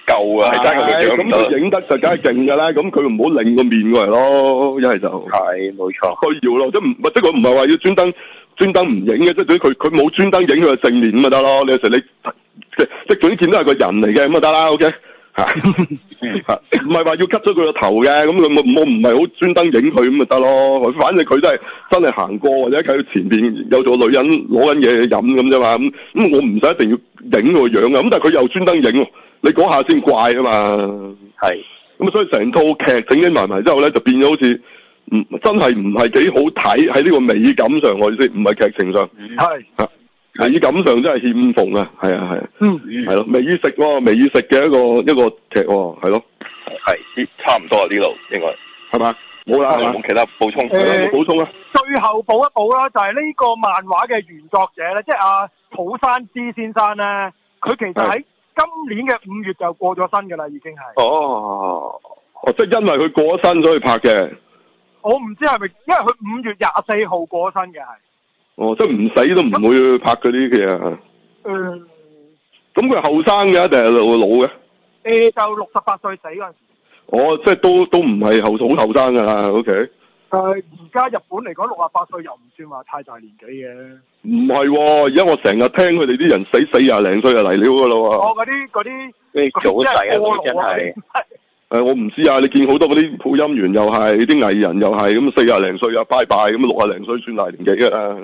Speaker 4: 夠啊，係爭佢個樣唔
Speaker 1: 咁佢影得就梗係勁㗎啦，咁佢唔好擰個面過嚟咯，一係就
Speaker 2: 係冇錯，
Speaker 1: 需要咯，即係佢唔係話要專登唔影嘅，即係佢冇專登影佢嘅正面咁就得咯。你有時你即係總之見到係個人嚟嘅咁就得啦，OK 嚇唔係話要 cut 咗佢個頭嘅，咁我唔係好專登影佢咁就得咯。反正佢都係真係行過或者喺佢前邊有個女人攞緊嘢飲咁啫嘛，咁我唔使一定要影個樣嘅，咁但係佢又專登影喎，你嗰下先怪啊嘛。
Speaker 2: 係
Speaker 1: 咁所以成套劇整埋之後咧，就變咗好似真係唔係幾好睇，喺呢個美感上我意思，唔係劇情上。係美感上真係欠奉啊，係啊，係咯，美食喎，美食嘅一個劇喎，係咯，
Speaker 4: 係差唔多啊呢度應該係嘛，
Speaker 1: 冇啦，
Speaker 4: 冇其他補充，
Speaker 1: 冇補充啊。
Speaker 3: 最後補一補啦，就係呢個漫畫嘅原作者咧，即係阿土山之先生咧，佢其實喺今年嘅5月就過咗身㗎啦，已經係。
Speaker 1: 哦，即係因為佢過咗身所以拍嘅。
Speaker 3: 我唔知係咪，因為佢5月24號過咗身嘅係。
Speaker 1: 哦，即係唔死都唔會拍嗰啲嘅啊。咁佢後生嘅定係老嘅？
Speaker 3: 就68歲死嗰陣時。
Speaker 1: 哦，即係都唔係好後生㗎啦 ，OK。
Speaker 3: 而家日本嚟講68歲又唔算話太大年紀嘅。
Speaker 1: 唔係喎，而家我成日聽佢哋啲人死廿零歲就嚟了㗎啦喎。
Speaker 3: 嗰啲
Speaker 2: 早逝啊，真係。
Speaker 1: 我唔知啊，你見好多嗰啲配音員又係，啲藝人又係，咁40零歲啊，拜拜咁60零歲算大年紀㗎啦。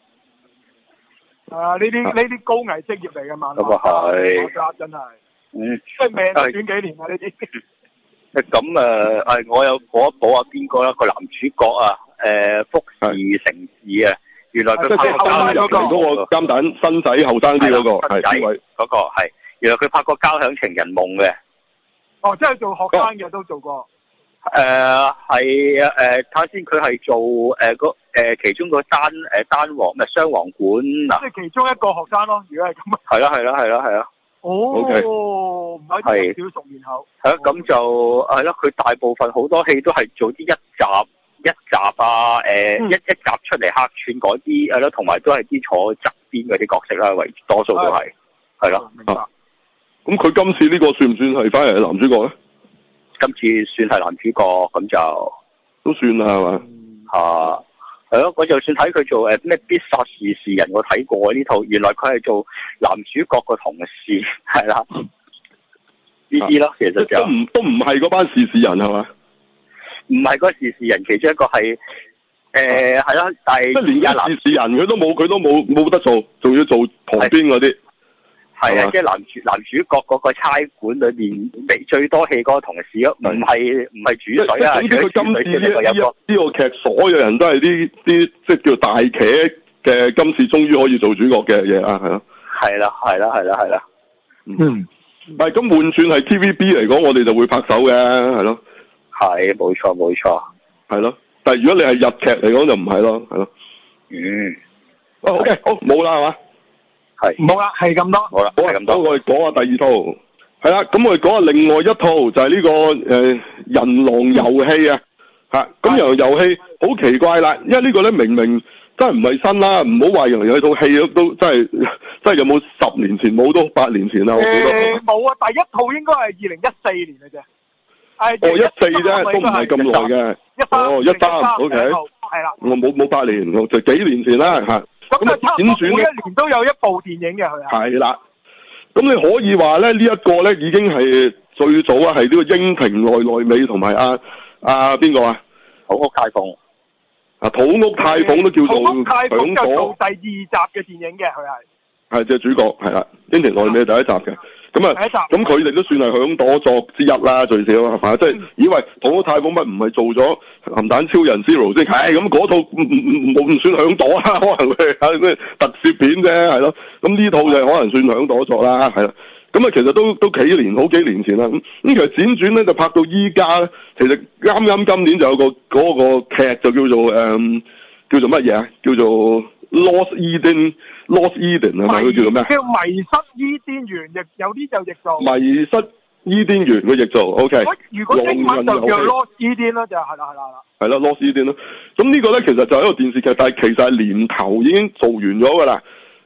Speaker 3: 呢啲高危職業嚟㗎嘛。
Speaker 2: 咁啊係。
Speaker 3: 真係。即係命短幾年啊呢啲。
Speaker 2: 咁我有補一補啊，邊個啦？個男主角啊，福士誠治啊，原來佢拍過交響
Speaker 1: 嗰個監蛋新仔後生啲嗰個係邊位？
Speaker 2: 嗰個係，原來佢拍過交響情人夢嘅。
Speaker 3: 哦，即係做學生嘅都做過。
Speaker 2: 係睇下先，佢係做其中個單簧咩雙簧管嗱。
Speaker 3: 即係其中一個學生咯，如果係咁。
Speaker 2: 係啦。
Speaker 3: 哦，唔係少熟面口。
Speaker 2: 係咯，咁就係咯，佢大部分好多戲都係做啲一集啊，一集出嚟客串嗰啲係咯，同埋都係啲坐側邊嗰啲角色啦，為多數都係咯。
Speaker 3: 明白。
Speaker 1: 咁佢今次呢個算唔算係反而係男主角咧？
Speaker 2: 今次算係男主角，咁就
Speaker 1: 都算啦，係嘛？
Speaker 2: 係咯，我就算睇佢做咩必殺是人，我睇過呢套，原來佢係做男主角個同事，係啦，呢啲咯，其實就
Speaker 1: 都唔係嗰班是人係嘛？
Speaker 2: 唔係嗰是人，其中一個係係啦，但係
Speaker 1: 即係連是人佢都冇得做，仲要做旁邊嗰啲。
Speaker 2: 係啊，即係男主角嗰個差館裏面最多戲嗰個同事咯，唔係主水啊。
Speaker 1: 總之佢今次呢個劇所有人都係啲即係叫大茄嘅，今次終於可以做主角嘅嘢啊，係咯。
Speaker 2: 係啦。
Speaker 1: 係咁換轉係 TVB 嚟講，我哋就會拍手嘅，係咯。
Speaker 2: 係，冇錯。
Speaker 1: 係咯，但係如果你係日劇嚟講就唔係咯，係咯。OK，好冇啦係嘛？
Speaker 2: 係
Speaker 3: 冇啦，係咁多。
Speaker 2: 好啦，係咁多。
Speaker 1: 我哋講下第二套，係啦，咁我哋講下另外一套就係呢個人狼遊戲啊，咁遊戲好奇怪啦，因為呢個咧明明真係唔係新啦，唔好話人有套戲都真係有冇10年前冇都8年前啦，我覺得。
Speaker 3: 冇啊，第一套應該係2014年嘅啫。
Speaker 1: 14啫，都唔係咁耐嘅。13 OK。
Speaker 3: 係啦。
Speaker 1: 我冇8年，就幾年前啦嚇。
Speaker 3: 咁啊，差唔多每一年都有一部電影嘅佢啊。
Speaker 1: 係啦，咁你可以話咧呢一個咧已經係最早啊，係呢個櫻庭奈美同埋邊個啊？
Speaker 2: 土屋太鳳。
Speaker 1: 土屋太鳳都叫做
Speaker 3: 土屋太鳳就做第2
Speaker 1: 集
Speaker 3: 嘅電影嘅佢係。
Speaker 1: 係隻主角係啦，櫻庭奈美第一集嘅。咁啊，咁佢哋都算係響朵作之一啦，最少係嘛？即係以為土屋太鳳乜唔係做咗鹹蛋超人 Zero 先？咁嗰套唔算響朵啦，可能佢係咩特攝片啫，係咯。咁呢套就可能算響朵作啦，係啦。咁啊，其實都好幾年前啦。咁其實輾轉咧就拍到依家咧，其實啱今年就有嗰個劇就叫做乜嘢啊？叫做 Lost Eden 係咪？佢叫做咩？
Speaker 3: 叫迷失伊甸園，亦有啲就譯做
Speaker 1: 迷失伊甸園嘅譯做 OK。
Speaker 3: 如果英文就叫 Lost Eden 咯，就係啦。係啦
Speaker 1: ，Lost Eden 咯。咁呢個咧其實就係一個電視劇，但係其實係年頭已經做完咗㗎啦。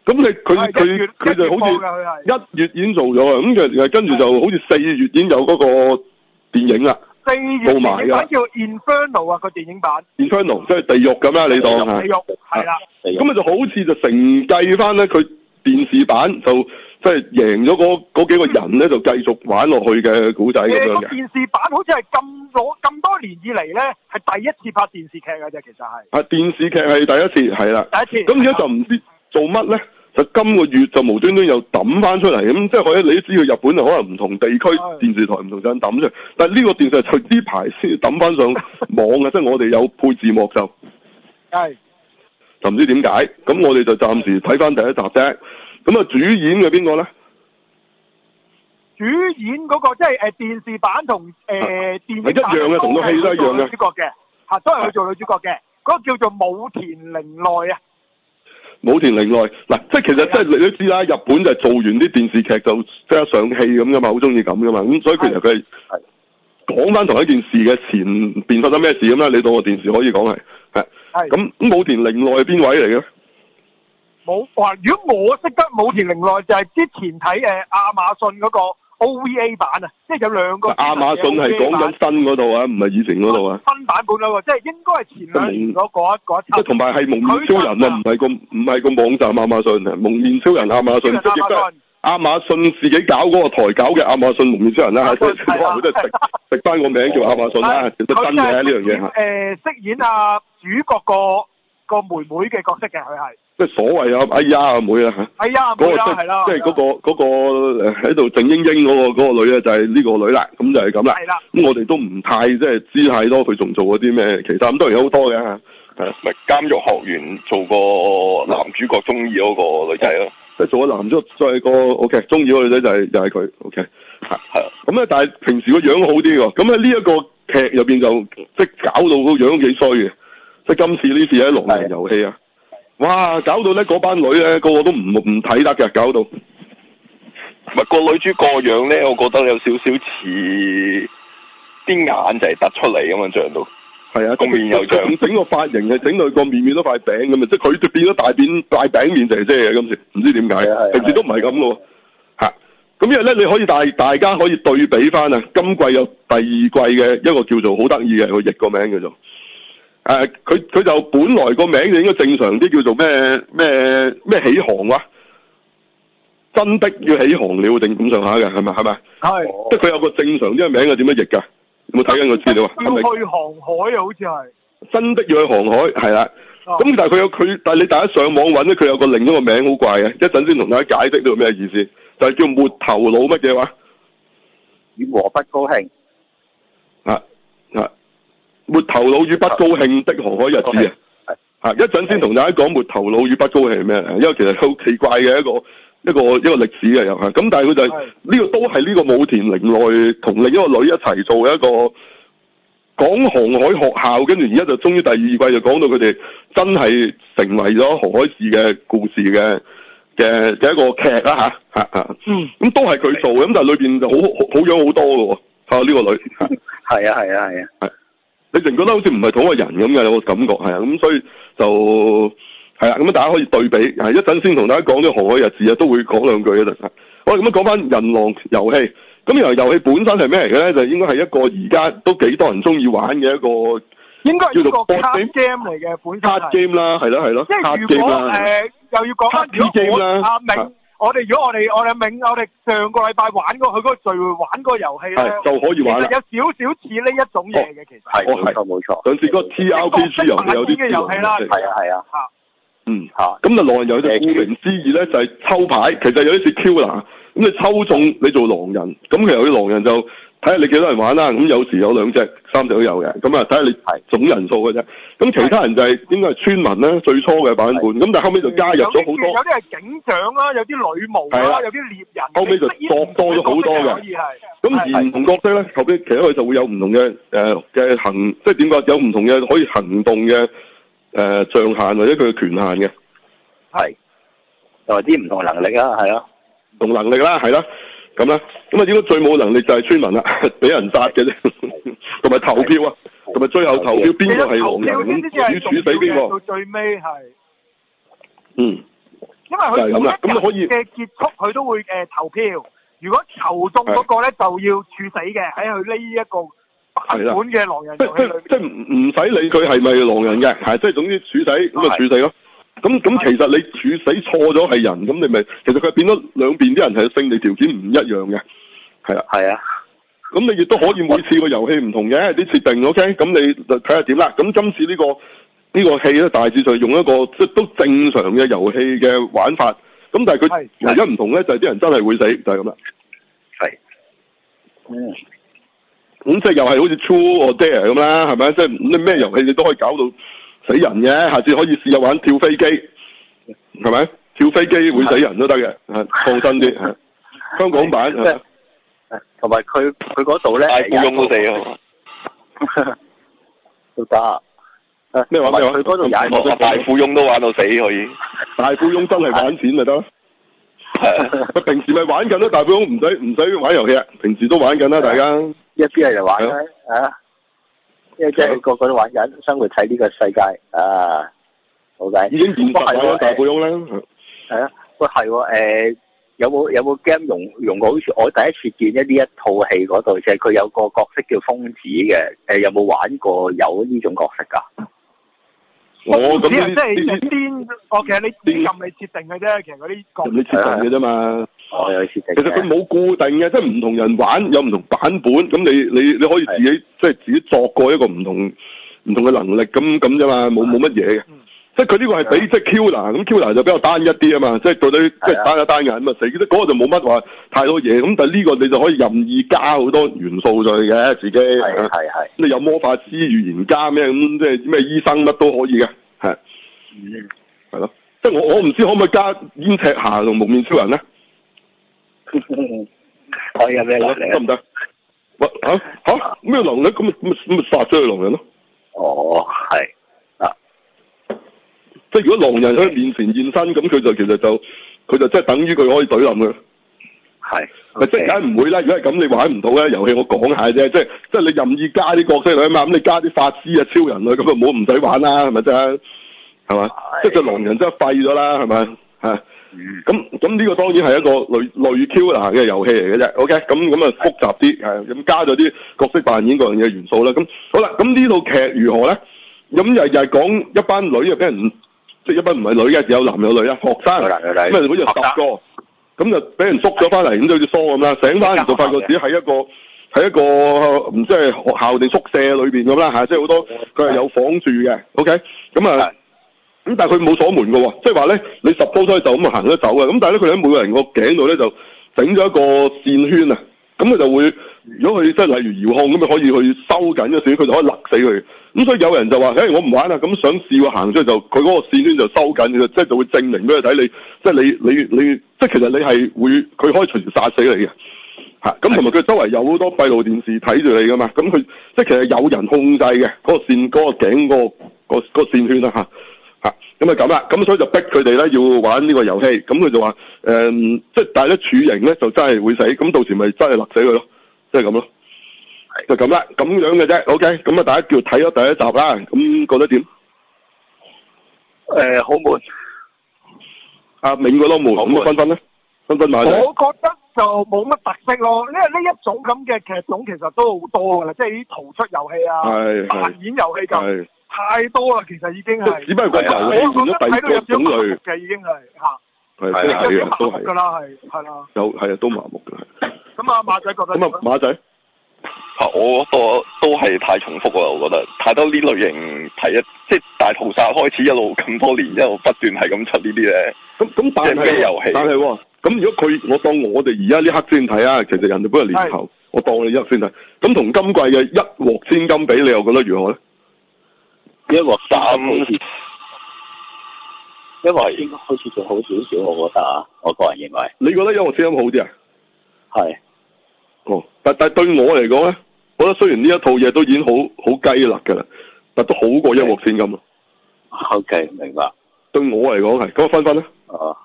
Speaker 1: 咁佢就好似1月已經做咗啊，咁跟住就好似4月已經有嗰個電影啦。
Speaker 3: 4月電影版叫 Inferno 啊，個電影版。
Speaker 1: Inferno 即係地獄咁啦，你當
Speaker 3: 地獄係啦。
Speaker 1: 咁啊就好似就承繼翻咧，佢電視版就即係贏咗嗰幾個人咧，就繼續玩落去嘅古仔咁樣嘅。
Speaker 3: 電視版好似係咁多年以嚟咧，係第一次拍電視劇嘅啫，其實係。電視劇係
Speaker 1: 第一次，係啦。
Speaker 3: 第一次。
Speaker 1: 咁而家就唔知做乜咧，就今個月就無端端又抌翻出嚟，咁即係你都知道日本可能唔同地區電視台唔同陣抌出嚟，但係呢個電視台就呢排先抌翻上網嘅，即係我哋有配字幕就
Speaker 3: 係。
Speaker 1: 就唔知點解，咁我哋就暫時睇翻第一集啫。咁啊，主演嘅邊個咧？
Speaker 3: 主演嗰個即係電視版同電影版
Speaker 1: 係一樣嘅，同套戲都一樣嘅。
Speaker 3: 女主角嘅嚇，都係佢做女主角嘅。嗰個叫做武田玲奈啊。武田玲奈
Speaker 1: 嗱，即係其實即係你都知啦，日本就係做完啲電視劇就即刻上戲咁噶嘛，好中意咁噶嘛。咁所以其實佢係講翻同一件事嘅前邊發生咩事咁啦。你當個電視可以講係。咁武田玲奈係邊位嚟嘅？冇話，
Speaker 3: 如果我識得武田玲奈就係之前睇亞馬遜嗰個 OVA 版啊，即係有兩個。
Speaker 1: 亞馬遜係講緊新嗰度啊，唔係以前嗰度啊。
Speaker 3: 新版本嗰個，即係應該係前兩年嗰一輯。
Speaker 1: 同埋係蒙面超人啊，唔係個網站亞馬遜啊，蒙面超人亞馬遜，即係亦都係亞馬遜自己搞嗰個台搞嘅亞馬遜蒙面超人啦，即係可能佢都係食翻個名叫亞馬遜啦，其實真嘅呢樣嘢嚇。
Speaker 3: 飾演主角個妹妹嘅角色嘅佢係。
Speaker 1: 即係所謂啊，哎呀阿妹啊嚇。
Speaker 3: 哎呀阿妹啦，係啦。
Speaker 1: 即係嗰個喺度靜英英嗰個女咧，就係呢個女啦，咁就係咁啦。係啦。咁我哋都唔太即係知太多，佢仲做過啲咩其他，咁當然有好多嘅嚇。係啊，
Speaker 4: 咪監獄學園做過男主角中意嗰個女仔咯。
Speaker 1: 即係做個男主角，再個 OK 中意嗰個女仔就係佢 OK 係係。咁咧，但係平時個樣好啲喎。咁喺呢一個劇入邊就即係搞到個樣幾衰嘅。即係今次呢次喺狼人遊戲啊！哇！搞到咧嗰班女咧個個都唔睇得嘅，搞到。
Speaker 4: 唔係個女主角樣咧，我覺得有少少似啲眼就係突出嚟咁樣像到。
Speaker 1: 係啊，
Speaker 4: 個面又像。
Speaker 1: 整個髮型係整到個面都塊餅咁啊！即係佢變咗大餅面姐姐嘅今次，唔知點解。平時都唔係咁嘅喎。嚇！咁因為咧，你可以大家可以對比翻啊，今季有第二季嘅一個叫做好得意嘅，佢譯個名叫做。佢就本來個名就應該正常啲，叫做咩起航啊？真的要起航了定咁上下嘅，係咪？係。即係佢有個正常啲嘅名係點樣譯㗎？有冇睇緊個資料啊？
Speaker 3: 要去航海啊，好似係。真的
Speaker 1: 要去航海，係啦。咁但係但係你大家上網揾咧，佢有個另一個名好怪嘅，一陣先同大家解釋呢個咩意思，就係叫沒頭腦乜嘢話？
Speaker 2: 與和不高興。
Speaker 1: 沒頭腦與不高興的航海日子啊！一陣先同大家講沒頭腦與不高興係咩？因為其實好奇怪嘅一個歷史嘅又係咁，但係佢就呢個都係呢個武田玲奈同另一個女一齊做嘅一個講航海學校，跟住而家就終於第二季就講到佢哋真係成為咗航海士嘅故事嘅一個劇啦嚇。咁都係佢做嘅，咁但係裏邊就好樣好多嘅喎，呢個女
Speaker 2: 係啊。
Speaker 1: 你淨覺得好似唔係同一個人咁嘅，有個感覺係啊，咁所以就係啦，咁大家可以對比，一陣先同大家講啲航海日誌啊，都會講兩句嘅啦。好，咁樣講翻人狼遊戲，咁人狼遊戲本身係咩嚟嘅咧？就應該係一個而家都幾多人中意玩嘅一個，
Speaker 3: 應該係一個 card game 嚟嘅，本身係
Speaker 1: card game 啦，係咯，
Speaker 3: 即係如果又要講翻阿明。如果我哋上個禮拜玩過佢嗰個聚會玩嗰個遊戲咧，
Speaker 1: 就可以玩啦。
Speaker 3: 其實有少少似呢一種嘢嘅，其實
Speaker 2: 係冇錯。
Speaker 1: 上次嗰個 TRPG 遊戲有啲
Speaker 3: 遊戲啦，
Speaker 2: 係啊。
Speaker 1: 咁啊，狼人遊戲顧名思義咧就係抽牌，其實有啲似 Q 啦。咁你抽中你做狼人，咁其實啲狼人就睇下你幾多人玩啦。咁有時有2隻、3隻都有嘅。咁啊睇下你總人數嘅啫。咁其他人就係應該係村民啦，最初嘅版本。咁但係後尾就加入咗好多。有啲係警長啦，有啲女巫啦，有啲獵人。後尾就作多咗好多嘅。咁而唔同角色咧，後尾其實佢就會有唔同嘅行，即係點講？有唔同嘅可以行動嘅上限或者佢嘅權限嘅。
Speaker 2: 係。又係啲唔同能力啦，係咯。
Speaker 1: 唔同能力啦，係啦。咁啦，咁啊，應該最冇能力就係村民啦，俾人殺嘅啫，同埋投票啊，同埋最後投票邊個係狼人咁，處死邊個？到最尾係，因
Speaker 3: 因為佢
Speaker 1: 就係咁啦咁可以
Speaker 3: 嘅結束佢都會投票，如果投中嗰個咧就要處死嘅喺佢呢一個版本嘅狼人遊戲裏面。
Speaker 1: 即係唔使理佢係咪狼人嘅，係即係總之處死咁就處死咯。咁其實你處死錯咗係人，咁你咪其實佢變咗兩邊啲人係勝利條件唔一樣嘅，係啦。
Speaker 2: 係啊。
Speaker 1: 咁你亦都可以每次個遊戲唔同嘅啲設定 ，OK？咁你就睇下點啦。咁今次呢個戲咧，大致上用一個即係都正常嘅遊戲嘅玩法。咁但係佢唯一唔同咧，就係啲人真係會死，就係咁啦。
Speaker 2: 係。
Speaker 1: 咁即係又係好似 True or Dare 咁啦，係咪？即係你咩遊戲你都可以搞到死人嘅，下次可以試下玩跳飛機，係咪？跳飛機會死人都得嘅，創新啲。香港版
Speaker 2: 同埋佢嗰度咧，
Speaker 4: 大富翁都死啊！
Speaker 2: 都得。
Speaker 1: 咩話？
Speaker 2: 佢嗰度有
Speaker 4: 大富翁都玩到死可以。
Speaker 1: 大富翁真係玩錢咪得咯。佢平時咪玩緊咯，大富翁唔使玩遊戲啊，平時都玩緊啦，大家。
Speaker 2: 一邊人就玩啦，因為即係個個都玩緊，生活喺呢個世界啊，好計。
Speaker 1: 已經現實啦，大富翁啦。
Speaker 2: 係啊，喂係喎，有冇 game 用過？好似我第一次見呢一套戲嗰度，就係佢有個角色叫瘋子嘅，有冇玩過有呢種角色㗎？
Speaker 3: 咁即係癲，其實你任你設定嘅啫，其實嗰啲角色
Speaker 1: 任你設定嘅啫嘛。
Speaker 2: 有設定。
Speaker 1: 其實佢冇固定嘅，即係唔同人玩有唔同版本，咁你可以自己即係自己作過一個唔同嘅能力咁啫嘛，冇乜嘢嘅。即係佢呢個係比即係 Killer，咁 Killer 就比較單一啲啊嘛，即係到底即係單眼咁啊死，嗰個就冇乜話太多嘢，咁但係呢個你就可以任意加好多元素上去嘅自己。係。你有魔法師、預言家咩咁，即係咩醫生乜都可以嘅，係。係咯，即係我唔知可唔可以加煙赤霞同蒙面超人咧？
Speaker 2: 可以有咩能力？
Speaker 1: 得唔得？咩能力？咁咪殺咗佢狼人咯？
Speaker 2: 哦，係。
Speaker 1: 即係如果狼人喺佢面前現身，咁佢就其實佢就即係等於佢可以懟冧佢。係。即係梗係唔會啦！如果係咁，你玩唔到咧。遊戲我講下啫，即係你任意加啲角色嚟啊嘛。咁你加啲法師啊、超人啊，咁就唔使玩啦，係咪啫？係嘛？即係隻狼人真係廢咗啦，係咪？係。咁呢個當然係一個類 Killer 嘅遊戲嚟嘅啫。OK，咁啊複雜啲，咁加咗啲角色扮演嗰樣嘢元素啦。咁好啦，咁呢套劇如何咧？咁又係講一班女啊，俾人。即係一班唔係女嘅，有男有女啊，學生，咁啊好似10個，咁就俾人捉咗翻嚟，咁就好似梳咁啦，醒翻就發覺自己喺一個唔知係學校定宿舍裏邊咁啦嚇，即係好多佢係有房住嘅 ，OK，咁啊，咁但係佢冇鎖門嘅喎，即係話咧你10鋪都就咁行得走嘅，咁但係咧佢喺每個人個頸度咧就整咗一個線圈啊，咁佢就會如果佢即係例如遙控咁，咪可以去收緊嘅線，佢就可以勒死佢。咁所以有人就話，我唔玩啦，咁想試過行出去就佢嗰個線圈就收緊嘅，即係就會證明俾佢睇你，即係你，即係其實你係會佢可以隨時殺死你嘅，咁同埋佢周圍有好多閉路電視睇住你噶嘛，咁佢即係其實有人控制嘅嗰個線嗰個頸嗰個線圈啦咁啊咁啦，咁所以就逼佢哋咧要玩呢個遊戲，咁佢就話即係但係咧處刑咧就真係會死，咁到時咪真係勒死佢咯，即係咁咯。就咁啦，咁樣嘅啫 ，OK，咁啊，大家叫睇咗第一集啦，咁覺得點？
Speaker 2: 好悶。
Speaker 1: 阿銘覺得悶，咁啊，分咧，分買。
Speaker 3: 我覺得就冇乜特色咯，因為呢一種咁嘅劇種其實都好多噶啦，即係啲逃出遊戲啊，扮演遊戲咁，太多啦，其實已經係。只不過個遊戲換咗第二個種類嘅，已經係係都係噶啦，係啦。有係啊，都麻木嘅。咁啊，馬仔覺得？咁啊，馬仔。
Speaker 4: 我都係太重複啦，我覺得太多呢類型即係大屠殺開始一路咁多年，一路不斷係咁出呢啲咧。咁但係咩遊戲？但係咁如果我當我哋而家呢刻先睇啊，其實人哋本來年頭，我當你一刻先睇。咁同今季嘅一鑊千金比，你又覺得如何咧？
Speaker 2: 一鑊3好似，一鑊應該好似仲好少少，我覺得啊，我個人認為。
Speaker 1: 你覺得一鑊千金好啲啊？
Speaker 2: 係。
Speaker 1: 但對我嚟講咧，我覺得雖然呢一套嘢都已經好雞肋㗎啦，但都好過一鑊千金啊。
Speaker 2: OK，明白。
Speaker 1: 對我嚟講係，咁分咧。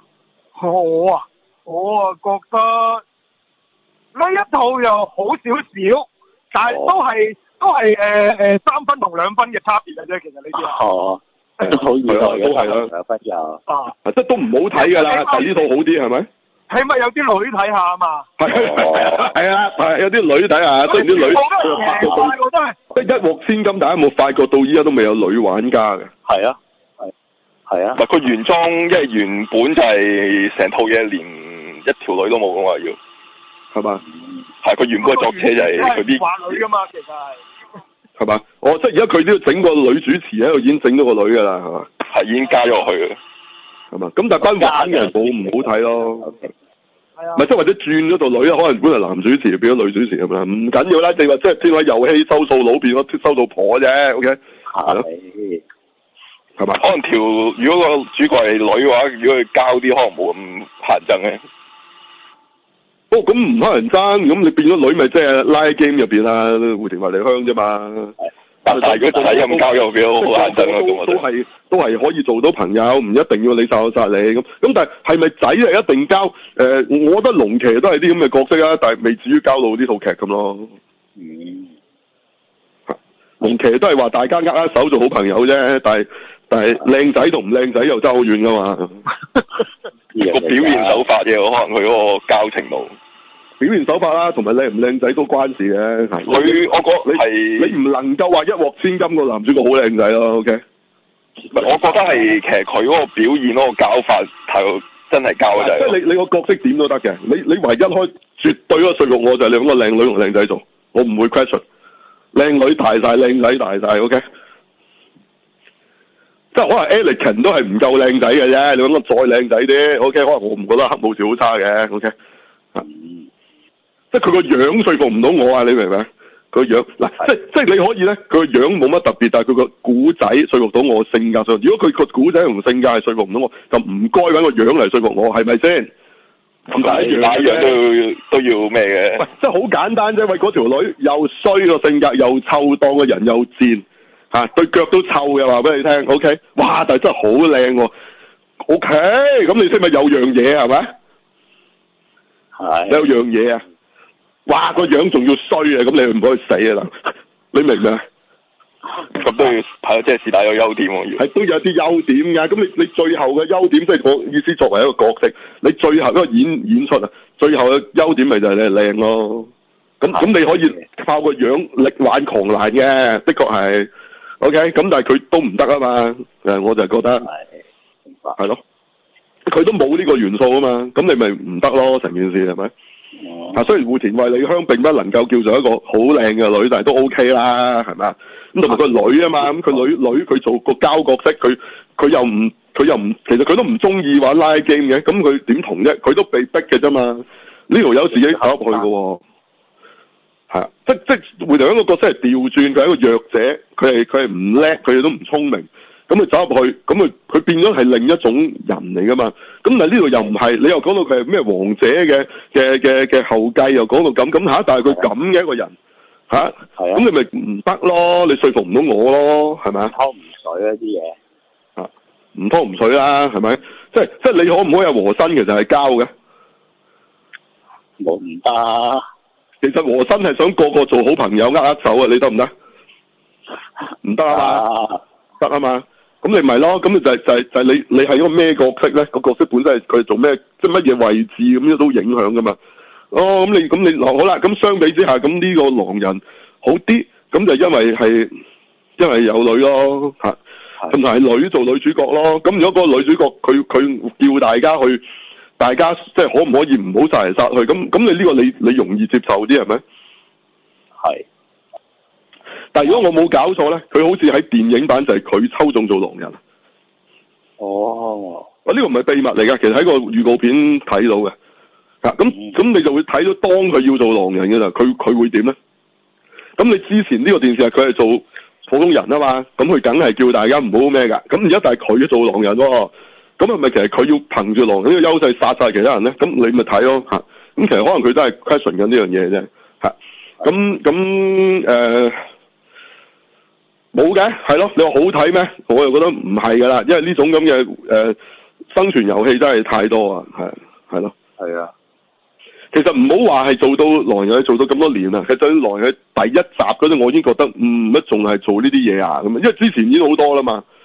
Speaker 3: 我覺得呢一套又好少少，但係都係3分同2分嘅差別嘅啫。其實呢啲。
Speaker 2: 好意外嘅，
Speaker 1: 都係啦，
Speaker 2: 兩分又
Speaker 1: 即係都唔好睇㗎啦，但係呢套好啲係咪？
Speaker 3: 起碼有啲女睇下啊嘛。
Speaker 1: 係有啲女睇下，雖然啲女
Speaker 3: 我都係
Speaker 1: 即係一鑊千金，大家有冇發覺到依家都未有女玩家嘅？
Speaker 2: 係啊，係啊。
Speaker 4: 唔係佢原裝，因為原本就係成套嘢連一條女都冇㗎嘛，要係嘛？係佢原本嘅作者就係佢啲
Speaker 3: 玩女㗎嘛，其實
Speaker 1: 係嘛？即係而家佢都要整個女主持喺度，已經整到個女㗎啦，係嘛？
Speaker 4: 係已經加咗落去嘅，
Speaker 1: 係嘛？咁但係班玩嘅人冇唔好睇咯。
Speaker 3: 係啊。
Speaker 1: 唔係即係或者轉咗做女啊？可能本來男主持變咗女主持咁樣，唔緊要啦。你話即係天位遊戲收數佬變咗收到婆啫，OK？係咯。係嘛？
Speaker 4: 可能如果個主角係女嘅話，如果佢交啲，可能冇咁乞人憎嘅。
Speaker 1: 咁唔乞人憎，咁你變咗女咪即係拉 game 入邊啊？胡田話嚟香啫嘛。
Speaker 4: 但係如果仔咁交又變咗好乞人憎咯，
Speaker 1: 都係可以做到朋友，唔一定要你殺我殺你咁。咁但係咪仔係一定交？我覺得龍騎都係啲咁嘅角色啊，但係未至於交到呢套劇咁咯。龍騎都係話大家握握手做好朋友啫，但係靚仔同唔靚仔又爭好遠噶嘛。
Speaker 4: 個表現手法嘅，可能佢嗰個交程度。
Speaker 1: 表現手法啦，同埋靚唔靚仔都關事嘅。
Speaker 4: 我覺得
Speaker 1: 你唔能夠話一鑊千金個男主角好靚仔咯。OK。
Speaker 4: 我覺得係其實佢嗰個表現嗰個交法太真係交就係。
Speaker 1: 即係你個角色點都得嘅。你唯一開絕對嗰個說服我就係你揾個靚女同靚仔做，我唔會 question。靚女大晒，靚仔大晒 OK。即係可能 Anakin 都係唔夠靚仔嘅啫，你揾個再靚仔啲 OK。可能我唔覺得黑武士好差嘅 OK。即係佢個樣說服唔到我啊！你明唔明？佢個樣嗱，即係你可以咧，佢個樣冇乜特別，但係佢個古仔說服到我性格上。如果佢個古仔同性格係說服唔到我，就唔該揾個樣嚟說服我，係咪先？咁但係
Speaker 4: 打樣都要咩嘅？
Speaker 1: 喂，即係好簡單啫！喂，嗰條女又衰個性格，又臭當個人又賤嚇，對腳都臭嘅話俾你聽 OK。哇！但係真係好靚喎 OK。咁你識咪有樣嘢係咪？有樣嘢啊！哇，個樣仲要衰啊！咁你唔可以死啊啦！你明唔明啊？
Speaker 4: 咁都要睇，即係是但有優點喎。
Speaker 1: 係都有啲優點㗎。咁你最後嘅優點，即係我意思，作為一個角色，你最後一個演出啊，最後嘅優點咪就係你靚咯。咁你可以靠個樣力挽狂瀾嘅，的確係 OK。咁但係佢都唔得啊嘛。我就覺得係咯，佢都冇呢個元素啊嘛。咁你咪唔得咯，成件事係咪？雖然戶田惠梨香並不能夠叫做一個好靚嘅女，但係都 OK 啦，係咪啊？咁同埋個女啊嘛，咁佢女佢做個膠角色，佢又唔，其實佢都唔中意玩拉 game 嘅，咁佢點同啫？佢都被逼嘅啫嘛。呢條友自己走入去嘅喎，係啊，即戶田香個角色係調轉，佢係一個弱者，佢係唔叻，佢哋都唔聰明。咁佢走入去，咁佢變咗係另一種人嚟噶嘛？咁但係呢度又唔係，你又講到佢係咩王者嘅後繼，又講到咁吓，但係佢咁嘅一個人吓，咁你咪唔得咯？你說服唔到我咯，係咪啊？
Speaker 2: 拖唔水嗰啲嘢，
Speaker 1: 唔拖唔水啦，係咪？即係你可唔可以有和珅其實係交嘅？
Speaker 2: 冇唔得。
Speaker 1: 其實和珅係想個個做好朋友，握手啊，你得唔得？唔得啊嘛，得啊嘛。咁你咪咯，咁就係你係一個咩角色咧？個角色本身係佢做咩，即係乜嘢位置咁樣都影響噶嘛。咁你好啦，咁相比之下，咁呢個狼人好啲，咁就因為有女咯嚇，咁就係女做女主角咯。咁如果個女主角佢叫大家即係可唔可以唔好殺嚟殺去？咁你呢個你容易接受啲係咪？
Speaker 2: 係。
Speaker 1: 但係如果我冇搞錯咧，佢好似喺電影版就係佢抽中做狼人。
Speaker 2: 哦。
Speaker 1: 呢個唔係秘密嚟㗎，其實喺個預告片睇到嘅。咁你就會睇到當佢要做狼人嘅啦，佢會點咧？咁你之前呢個電視劇佢係做普通人啊嘛，咁佢梗係叫大家唔好咩㗎。咁而家但係佢做狼人喎，咁係咪其實佢要憑住狼人呢個優勢殺晒其他人咧？咁你咪睇咯嚇。咁其實可能佢都係 question 緊呢樣嘢啫嚇。冇嘅，係咯。你話好睇咩？我又覺得唔係㗎啦，因為呢種咁嘅生存遊戲真係太多啊，係咯。
Speaker 2: 係啊。
Speaker 1: 其實唔好話係做到狼人做到咁多年啦，其實狼人第一集嗰陣我已經覺得乜仲係做呢啲嘢啊咁，因為之前已經好多啦嘛，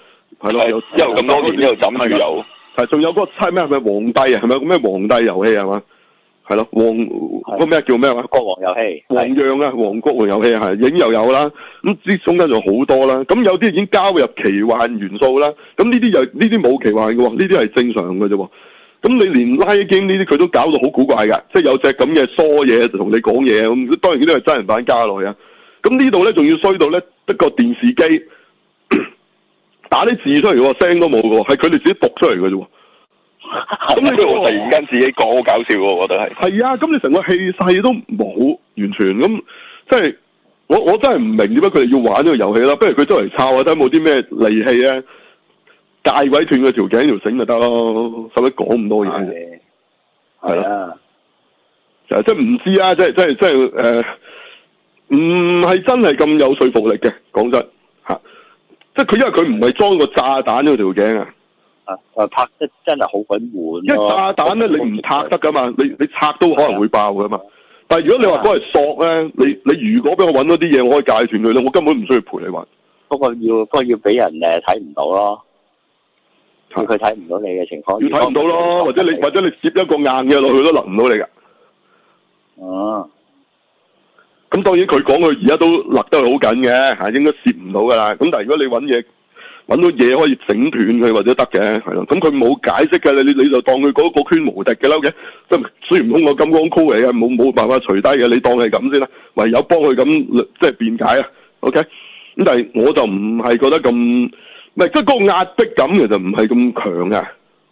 Speaker 1: 係咯，
Speaker 4: 一路咁多年一路枕住有。
Speaker 1: 係，仲有嗰個猜咩？係咪皇帝啊？係咪有個咩皇帝遊戲係嘛？係咯，個咩叫咩話？
Speaker 2: 國王遊戲。
Speaker 1: 皇樣啊，皇國王遊戲係影又有啦，咁之中間仲好多啦。咁有啲已經加入奇幻元素啦。咁呢啲冇奇幻嘅喎，呢啲係正常嘅啫喎。咁你連拉 game 呢啲佢都搞到好古怪㗎，即係有隻咁嘅疏嘢就同你講嘢咁。當然呢啲係真人版加落去啊。咁呢度咧仲要衰到咧得個電視機打啲字出嚟喎，聲都冇嘅喎，係佢哋自己讀出嚟嘅啫喎。咁你突然間自己講好搞笑喎，我覺得係。係啊，咁你成個氣勢都冇，完全咁，即係我真係唔明點解佢哋要玩呢個遊戲啦。不如佢周圍抄下睇有冇啲咩利器啊，戒鬼斷佢條頸條繩就得咯，使乜講咁多嘢？係啦，就即係唔知啊，即係唔係真係咁有說服力嘅，講真嚇。即係佢因為佢唔係裝個炸彈嗰條頸啊。
Speaker 2: 拍得真係好鬼悶。
Speaker 1: 因為炸彈咧，你唔拍得噶嘛，你拆都可能會爆噶嘛。但係如果你話嗰係索咧，你如果俾我揾到啲嘢，我可以戒斷佢咧，我根本唔需要陪你玩。不過
Speaker 2: 要俾人睇唔到咯，佢睇唔到你嘅情況。
Speaker 1: 要睇唔到咯，或者你攝一個硬嘅落去都勒唔到你噶。
Speaker 2: 哦。
Speaker 1: 咁當然佢講佢而家都勒得好緊嘅嚇，應該攝唔到噶啦。咁但係如果你揾到嘢可以整斷佢或者得嘅，係咯。咁佢冇解釋嘅，你就當佢嗰個圈無敵嘅啦，嘅。即係孫悟空個金剛箍嚟嘅，冇辦法除低嘅，你當係咁先啦。唯有幫佢咁即係辯解啊。OK。咁但係我就唔係覺得咁，唔係即係嗰個壓迫感其實唔係咁強嘅。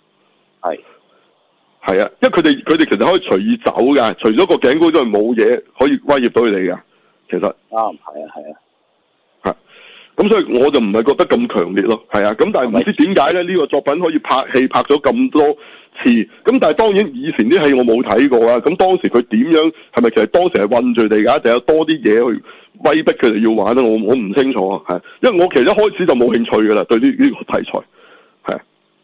Speaker 1: 係啊，因為佢哋其實可以隨意走㗎，除咗個頸箍都係冇嘢可以威脅到佢哋㗎。其實。
Speaker 2: 啱，係啊。
Speaker 1: 咁所以我就唔係覺得咁強烈咯，係啊，咁但係唔知點解咧呢個作品可以拍戲拍咗咁多次，咁但係當然以前啲戲我冇睇過啊，咁當時佢點樣係咪其實當時係韞住地㗎，定有多啲嘢去威逼佢哋要玩咧？我唔清楚啊，係，因為我其實一開始就冇興趣㗎啦，對呢個題材，係啊，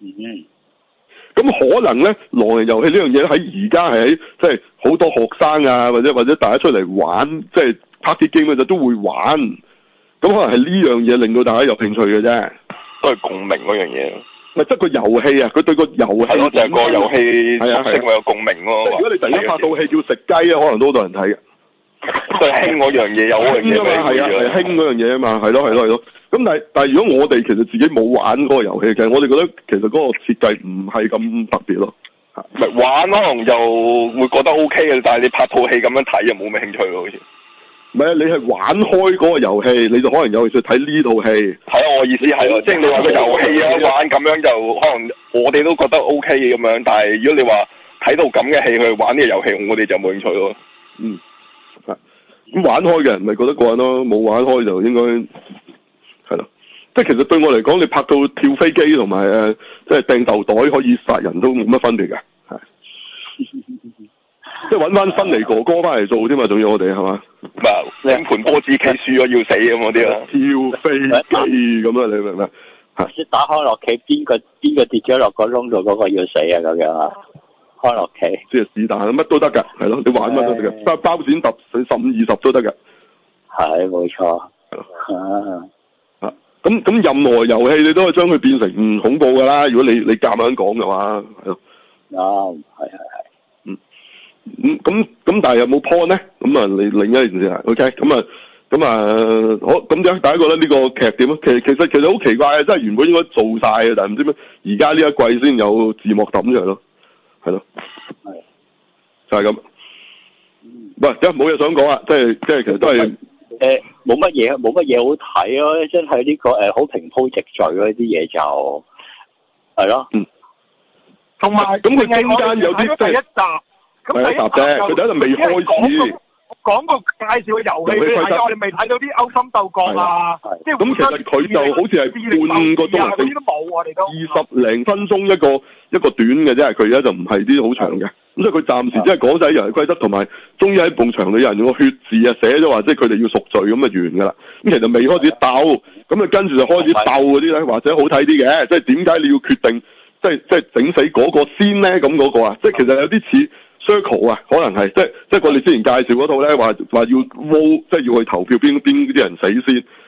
Speaker 1: 咁可能咧狼人遊戲呢樣嘢喺而家係喺即係好多學生啊，或者大家出嚟玩，即係 party game 就都會玩。咁可能係呢樣嘢令到大家有興趣嘅啫，
Speaker 4: 都係共鳴嗰樣嘢。
Speaker 1: 咪即係個遊戲啊！佢對個遊戲
Speaker 4: 係咯，就係個遊戲特性會有共鳴咯。
Speaker 1: 如果你突然間拍套戲叫食雞啊，可能都好多人睇嘅。
Speaker 4: 都係興嗰樣嘢，有嗰樣嘢咩？
Speaker 1: 係啊，係興嗰樣嘢啊嘛，係咯。咁但係如果我哋其實自己冇玩嗰個遊戲嘅，我哋覺得其實嗰個設計唔係咁特別咯。
Speaker 4: 唔係玩可能就會覺得 OK 嘅，但係你拍套戲咁樣睇又冇咩興趣咯，好似。唔係，你係玩開嗰個遊戲，你就可能有興趣睇呢套戲。係啊，我意思係咯，即係你話個遊戲啊玩咁樣就可能我哋都覺得 OK 咁樣，但係如果你話睇到咁嘅戲去玩呢個遊戲，我哋就冇興趣咯。咁玩開嘅人咪覺得過癮咯，冇玩開就應該係咯。即係其實對我嚟講，你拍到跳飛機同埋即係掟豆袋可以殺人都冇乜分別嘅，係。即係揾翻新嚟哥哥翻嚟做添嘛，仲要我哋係嘛？唔係拎盤波子棋輸咗要死咁嗰啲啊！跳飛機咁啊，你明唔明？
Speaker 2: 即打康樂棋，邊個跌咗落個窿度，嗰個要死啊咁樣啊？康樂棋
Speaker 1: 即係是但乜都得㗎，係咯，你玩乜都得㗎，包剪揼15-20都得㗎。係冇錯。咁任何遊戲你都可以將佢變成唔恐怖㗎啦。如果你夾硬講嘅話，係咯。係。咁但係有冇 point 咧？咁啊，另一件事係 OK。咁好，咁點解大家覺得呢個劇點啊？其實好奇怪嘅，真係原本應該做晒嘅，但係唔知咩，而家呢一季先有字幕抌出嚟咯，係咯，就係咁。喂，冇嘢想講啊，即係其實都係
Speaker 2: 冇乜嘢好睇咯，真係呢個好平鋪直敘咯，啲嘢就係咯。
Speaker 3: 同埋
Speaker 1: 咁佢中間有啲
Speaker 3: 第一集。咁第一集啫，
Speaker 1: 佢第一集未開始。
Speaker 3: 講個介紹嘅遊戲俾你睇，我哋未睇到啲勾心鬥角啊，即係
Speaker 1: 咁其實佢就好似係半個鐘頭，
Speaker 3: 都冇我哋都
Speaker 1: 20零分鐘一個短嘅啫，佢而家就唔係啲好長嘅。咁所以佢暫時即係講晒遊戲規則，同埋終於喺埲牆裏有人用個血字啊寫咗話，即係佢哋要贖罪咁就完㗎啦。咁其實未開始鬥，咁啊跟住就開始鬥嗰啲咧，或者好睇啲嘅，即係點解你要決定即係整死嗰個先咧？咁嗰個啊，即係其實有啲似。Circle 啊，可能係即係我哋之前介紹嗰套咧，話要 vote，即係要去投票邊啲人死先。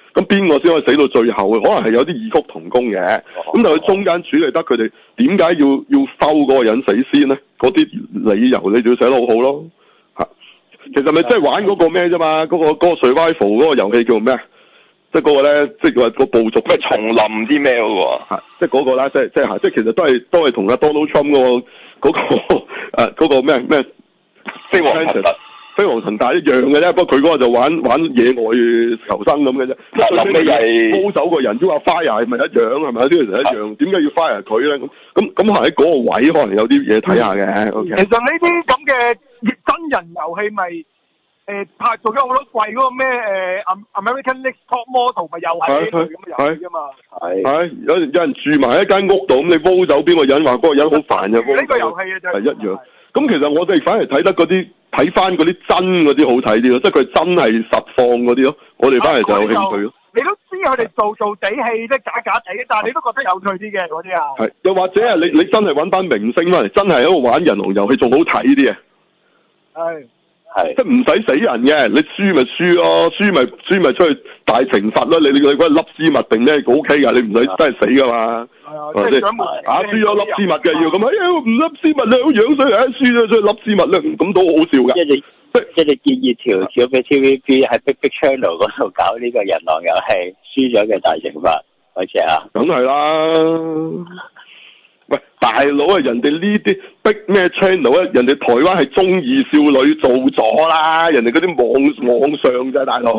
Speaker 1: 咁邊個先可以死到最後嘅？可能係有啲異曲同工嘅。咁但係佢中間處理得佢哋點解要收嗰個人死先咧？嗰啲理由你就要寫得好好咯。嚇，其實咪即係玩嗰個咩啫嘛？嗰個 survival 嗰個遊戲叫咩啊？即係嗰個咧，即係話個部族
Speaker 4: 咩叢林啲咩嗰個啊？
Speaker 1: 即係嗰個啦，即係其實都係同阿 Donald Trump 嗰個咩
Speaker 4: 飛黃騰達。
Speaker 1: 飛黃騰達一樣嘅啫，不過佢嗰個就玩野外求生咁嘅啫。
Speaker 4: 諗起係
Speaker 1: 高手個人都話 fire 係咪一樣係咪？啲人一樣，點解要 fire 佢咧？咁喺嗰個位可能有啲嘢睇下嘅。Okay.
Speaker 3: 其實呢啲咁嘅真人遊戲咪拍做咗好多季嗰個咩American Next Top Model 咪又係呢類咁嘅遊戲啫嘛。
Speaker 1: 係有人住埋一間屋度，咁你煲走邊個人話嗰個人好煩嘅？
Speaker 3: 呢個遊戲嘅就
Speaker 1: 係一樣。咁其實我哋反而睇得嗰啲。睇翻嗰啲真嗰啲好睇啲咯，即係佢真係實況嗰啲咯，我哋翻嚟就有興趣咯。
Speaker 3: 你都知佢哋做地氣即係假假地，但係你都覺得有趣啲嘅嗰啲啊。係，
Speaker 1: 又或者係你真係揾翻明星翻嚟，真係喺度玩人龍遊戲仲好睇啲啊。係，即係唔使死人嘅，你輸咪輸咯，輸咪出去大懲罰咯。你嗰粒絲襪定咩 OK 㗎？你唔使真係死㗎嘛。係啊，即係輸咗粒絲襪嘅要咁唔粒絲襪咧好樣衰啊！輸咗粒絲襪咧咁都好笑㗎。
Speaker 2: 即係建議調俾 TVB 喺 Big Channel 嗰度搞呢個人狼遊戲，輸咗嘅大懲罰，好似啊。
Speaker 1: 梗係啦。喂，大佬啊！人哋呢啲逼咩 channel 啊？人哋台灣係中二少女做咗啦，人哋嗰啲網上咋大佬。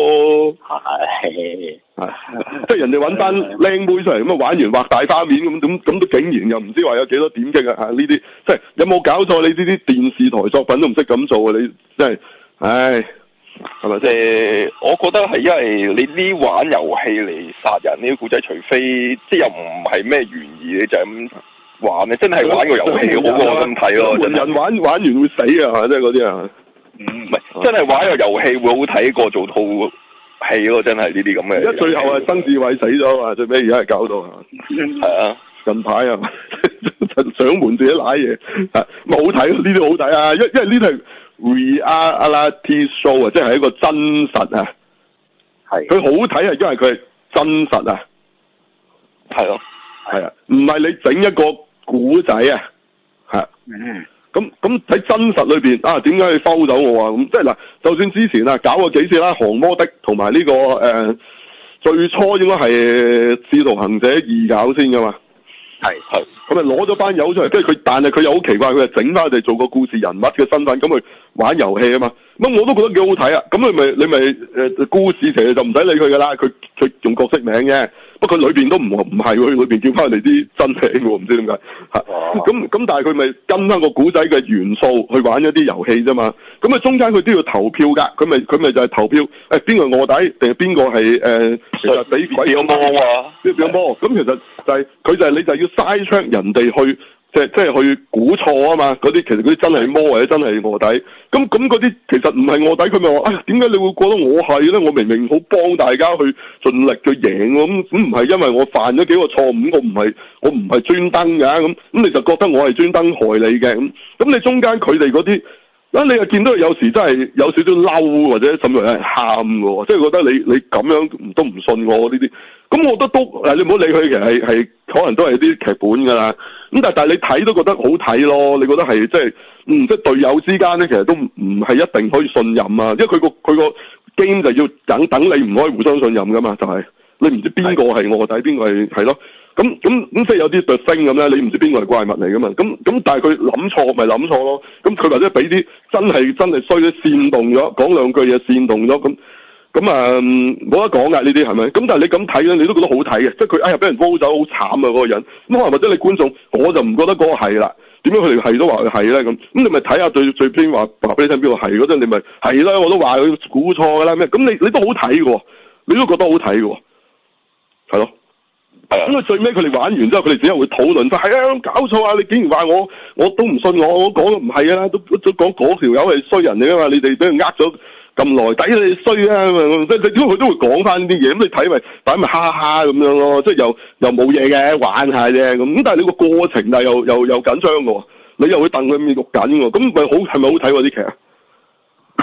Speaker 1: 係即係人哋揾翻靚妹出嚟咁啊，玩完畫大花面咁都竟然又唔知話有幾多點擊啊！呢啲即係有冇搞錯？你呢啲電視台作品都唔識咁做啊！你真係，唉，係咪先？
Speaker 4: 我覺得係因為你呢玩遊戲嚟殺人呢啲故仔，除非即係又唔係咩懸疑，你就係咁玩你真係玩個遊戲好過真睇咯。
Speaker 1: 人玩完會死啊！係咪即係嗰啲啊？
Speaker 4: 唔係真係玩個遊戲會好睇過做套戲咯，真係呢啲咁嘅。
Speaker 1: 而家最後係曾志偉死咗啊！最尾而家係搞到
Speaker 4: 係啊，
Speaker 1: 近排啊，上門自己瀨嘢啊，咪好睇咯！呢啲好睇啊，因為呢啲係 reality show 啊，即係一個真實啊。係。佢好睇係因為佢係真實啊。係咯。係啊，唔係你整一個古仔啊。係。咁喺真實裏邊啊，點解你收走我啊？咁即係嗱，就算之前啊搞過幾次啦，《降魔的》同埋呢個最初應該係《使徒行者2》搞先噶嘛。係。咁咪攞咗班友出嚟，跟住佢，但係佢又好奇怪，佢係整翻佢哋做個故事人物嘅身份，咁去玩遊戲啊嘛。咁我都覺得幾好睇啊。咁你咪故事其實就唔使理佢噶啦，佢用角色名嘅。不過佢裏邊都唔係喎，裏邊叫翻嚟啲真名喎，唔知點解嚇。咁但係佢咪跟翻個古仔嘅元素去玩一啲遊戲啫嘛。咁啊中間佢都要投票㗎，佢咪就係投票邊個臥底定係邊個係其實俾鬼有魔啊？邊個魔？咁其實就係佢就係你就要嘥出人哋去。即係去估錯啊嘛！嗰啲其實嗰啲真係魔或者真係臥底，咁嗰啲其實唔係臥底，佢咪話點解你會覺得我係咧？我明明好幫大家去盡力去贏咁唔係因為我犯咗幾個錯誤，我唔係專登㗎咁你就覺得我係專登害你嘅咁你中間佢哋嗰啲你又見到有時真係有少少嬲或者甚至係喊嘅喎，即係覺得你咁樣都唔信我呢啲，咁我覺得都你唔好理佢，其實係可能都係啲劇本㗎啦。咁但係你睇都覺得好睇咯，你覺得係即係即係隊友之間咧，其實都唔係一定可以信任啊，因為佢個 game 就要等你唔可以互相信任噶嘛，就係你唔知邊個係臥底，邊個係咯，咁即係有啲特星咁咧，你唔知邊個係怪物嚟噶嘛，咁但係佢諗錯咪諗錯咯，咁佢或者俾啲真係衰咗煽動咗，講兩句嘢煽動咗咁冇得講噶呢啲係咪？咁但係你咁睇咧，你都覺得好睇嘅，即係佢俾人煲走好慘啊嗰個人。咁可能或者你觀眾，我就唔覺得嗰個係啦。點解佢哋係都話佢係咧？咁你咪睇下最偏話俾你聽邊個係嗰陣，你咪係啦。我都話佢估錯噶啦咩？咁你都好睇嘅，你都覺得好睇嘅，係咯。咁佢最尾佢哋玩完之後，佢哋只係會討論翻，係啊搞錯啊！你竟然話我都唔信我講都唔係啊，都講嗰條友係衰人嚟啊嘛！你哋俾佢呃咗咁耐，抵你衰啊！即係點解佢都會講翻啲嘢？咁你睇咪擺咪哈哈咁樣咯，即係又冇嘢嘅玩下啫咁。但係你個過程但係又緊張嘅喎，你又會戥佢面錄緊喎，咁咪好係咪好睇喎啲劇啊？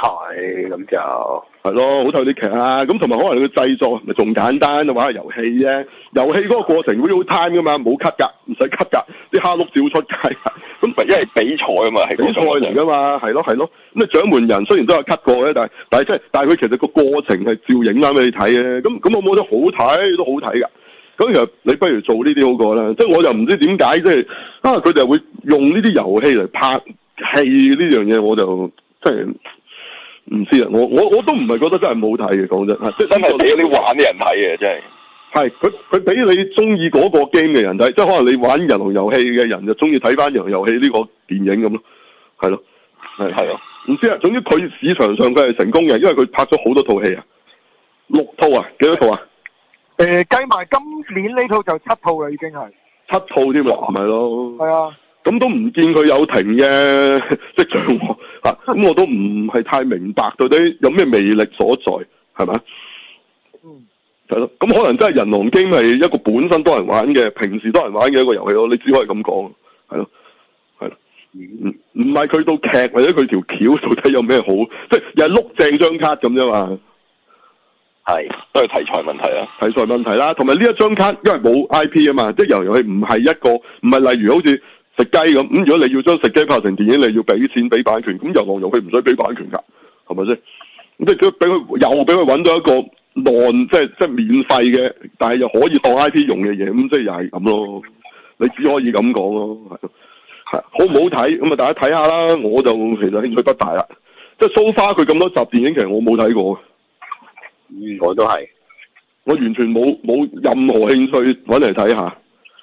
Speaker 5: 係咁就
Speaker 1: 係咯，好睇啲劇啊！咁同埋可能佢製作咪仲簡單，玩下遊戲啫。遊戲嗰個過程 real time 噶嘛，冇 cut 㗎，唔使 cut 㗎，啲蝦碌照出街。咁
Speaker 4: 因為比賽啊嘛，係
Speaker 1: 比賽嚟㗎嘛，係咯。咁你獎門人雖然都有 cut 過嘅，但係佢其實個過程係照影啱俾你睇嘅。咁我冇得好睇都好睇㗎。咁其實你不如做呢啲好過啦。即係我就唔知點解佢哋會用呢啲遊戲嚟拍戲呢樣嘢，我就真係。唔知啊，我都唔係覺得真係冇睇嘅，講真，即係
Speaker 4: 真係俾啲玩嘅人睇嘅，真係。
Speaker 1: 係佢俾你中意嗰個 game 嘅人睇，即係可能你玩人龍遊戲嘅人就中意睇翻人龍遊戲呢個電影咁咯，係咯，係咯，唔知啊，總之佢市場上佢係成功嘅，因為佢拍咗好多套戲啊，6套啊，幾多套啊？
Speaker 3: 計埋今年呢套就7套啦，已經係
Speaker 1: 7套添啦，係咪咯？
Speaker 3: 係啊。
Speaker 1: 咁都唔見佢有停嘅跡象喎，咁我都唔係太明白到底有咩魅力所在，係咪？係咯，咁可能真係人狼 game 係一個本身多人玩嘅，平時多人玩嘅一個遊戲咯，你只可以咁講，係咯，唔係佢到劇或者佢條橋到底有咩好，即係又係碌正張卡咁啫嘛。
Speaker 4: 係，都係題材問題啊，
Speaker 1: 題材問題啦，同埋呢一張卡因為冇 IP 啊嘛，即係人狼遊戲唔係例如好似食雞咁，如果你要將食雞拍成電影，你要俾錢俾版權，咁人狼遊戲唔使俾版權㗎，係咪先？即係俾佢揾到一個即係免費嘅，但係又可以當 IP 用嘅嘢，咁即係又係咁咯。你只可以咁講咯，係好唔好睇？咁啊，大家睇下啦。我就其實興趣不大啦。即係 so far 佢咁多集電影，其實我冇睇過。
Speaker 5: 我都係，
Speaker 1: 我完全冇任何興趣揾嚟睇下。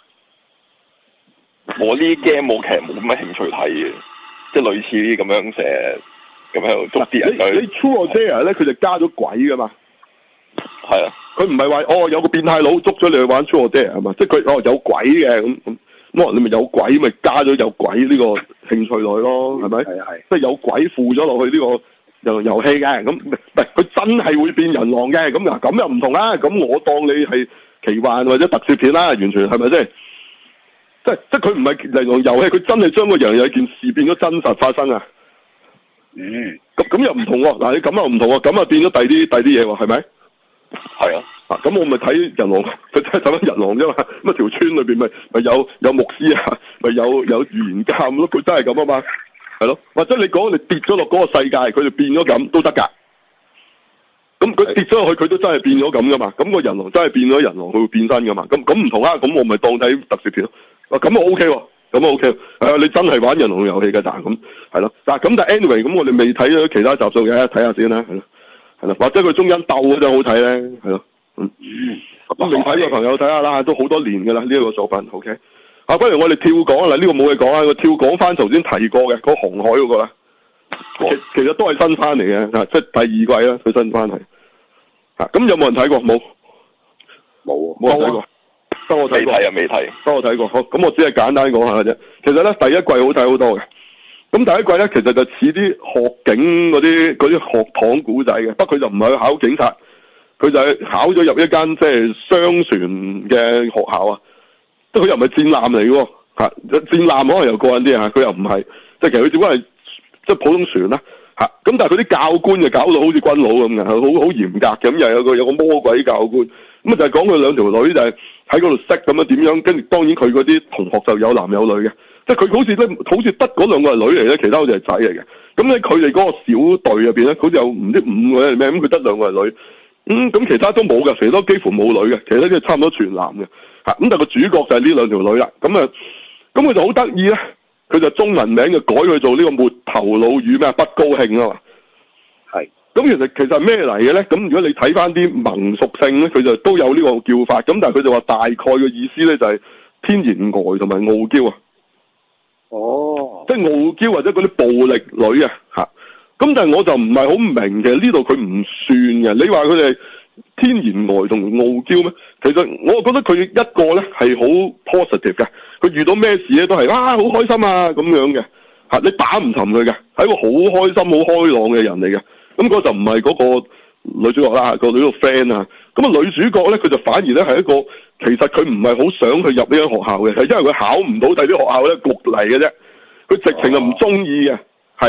Speaker 4: 我呢啲 game 冇劇冇乜興趣睇嘅，即係類似啲咁樣成日咁喺度捉啲人去。你 True or Dare 咧，佢就加咗鬼噶嘛。係啊，佢唔係話有個變態佬捉咗你去玩 True or Dare 係嘛？即係佢有鬼嘅咁，你咪有鬼咪加咗有鬼呢個興趣落去咯，係咪？係。即係有鬼附咗落去呢個遊戲嘅，咁唔係佢真係會變人狼嘅，咁又唔同啦。咁我當你係奇幻或者特攝片啦，完全係咪先？即係佢唔係人狼遊戲，佢真係將個人有件事變咗真實發生啊！咁又唔同喎，嗱你咁又唔同喎，咁啊變咗第啲嘢喎，係咪？係啊，咁我咪睇人狼，佢真係睇緊人狼啫嘛，咁條村裏邊咪有牧師啊，咪有預言家咯，佢真係咁啊嘛，係咯，或者你講你跌咗落嗰個世界，佢就變咗咁都得㗎。咁佢跌咗落去，佢都真係變咗咁噶嘛，咁個人狼真係變咗人狼，佢會變身噶嘛，咁唔同啊，咁我咪當睇特攝片咯。咁啊 OK 喎，咁啊 OK，你真係玩人狼遊戲嘅咋，咁係咯，但係 anyway， 咁我哋未睇咗其他集數嘅，睇下先啦，係咯，或者佢中間鬥嗰陣好睇咧，係咯，咁未睇嘅朋友睇下啦，都好多年噶啦呢一個作品 ，OK， 不如我哋跳講啦，呢個冇嘢講啊，我跳講翻頭先提過嘅嗰紅海嗰個啦，其實都係新翻嚟嘅，即係第二季啦，佢新翻嚟，咁有冇人睇過？冇人睇過。得我睇過，未睇。得我睇過，好，咁我只係簡單講下嘅啫。其實咧，第一季好睇好多嘅。咁第一季咧，其實就似啲學警嗰啲學堂古仔嘅，不過佢就唔係去考警察，佢就係考咗入一間即係商船嘅學校啊。即係佢又唔係戰艦嚟嘅喎，戰艦可能又過癮啲啊，佢又唔係，即係其實佢只不過係即係普通船啦，咁但係佢啲教官就搞到好似軍佬咁嘅，好嚴格嘅，咁又有個魔鬼教官，咁就係講佢兩條女就係喺嗰度識咁樣點樣，跟住當然佢嗰啲同學就有男有女嘅，即係佢好似得嗰兩個係女嚟咧，其他好似係仔嚟嘅。咁咧佢哋嗰個小隊入邊咧，好似有唔知5個人咩，咁佢得兩個係女，咁其他都冇嘅，其實都幾乎冇女嘅，其實都係差唔多全男嘅，咁但係個主角就係呢兩條女啦。咁佢就好得意咧，佢就中文名就改佢做呢個沒頭腦與咩不高興啊嘛。係。咁其實係咩嚟嘅咧？咁如果你睇翻啲萌屬性咧，佢就都有呢個叫法。咁但係佢就話大概嘅意思咧就係天然呆同埋傲嬌啊。哦。即係傲嬌或者嗰啲暴力女啊，咁但係我就唔係好明嘅，呢度佢唔算嘅。你話佢哋天然呆同傲嬌咩？其實我覺得佢一個咧係好 positive 嘅。佢遇到咩事咧都係好開心啊咁樣嘅。你打唔沉佢嘅，係一個好開心、好開朗嘅人嚟嘅。咁嗰就唔係嗰個女主角啦，個女個 friend 啊。咁啊女主角咧，佢就反而咧係一個，其實佢唔係好想去入呢間學校嘅，係因為佢考唔到第啲學校咧焗嚟嘅啫。佢直情係唔中意嘅，係啊。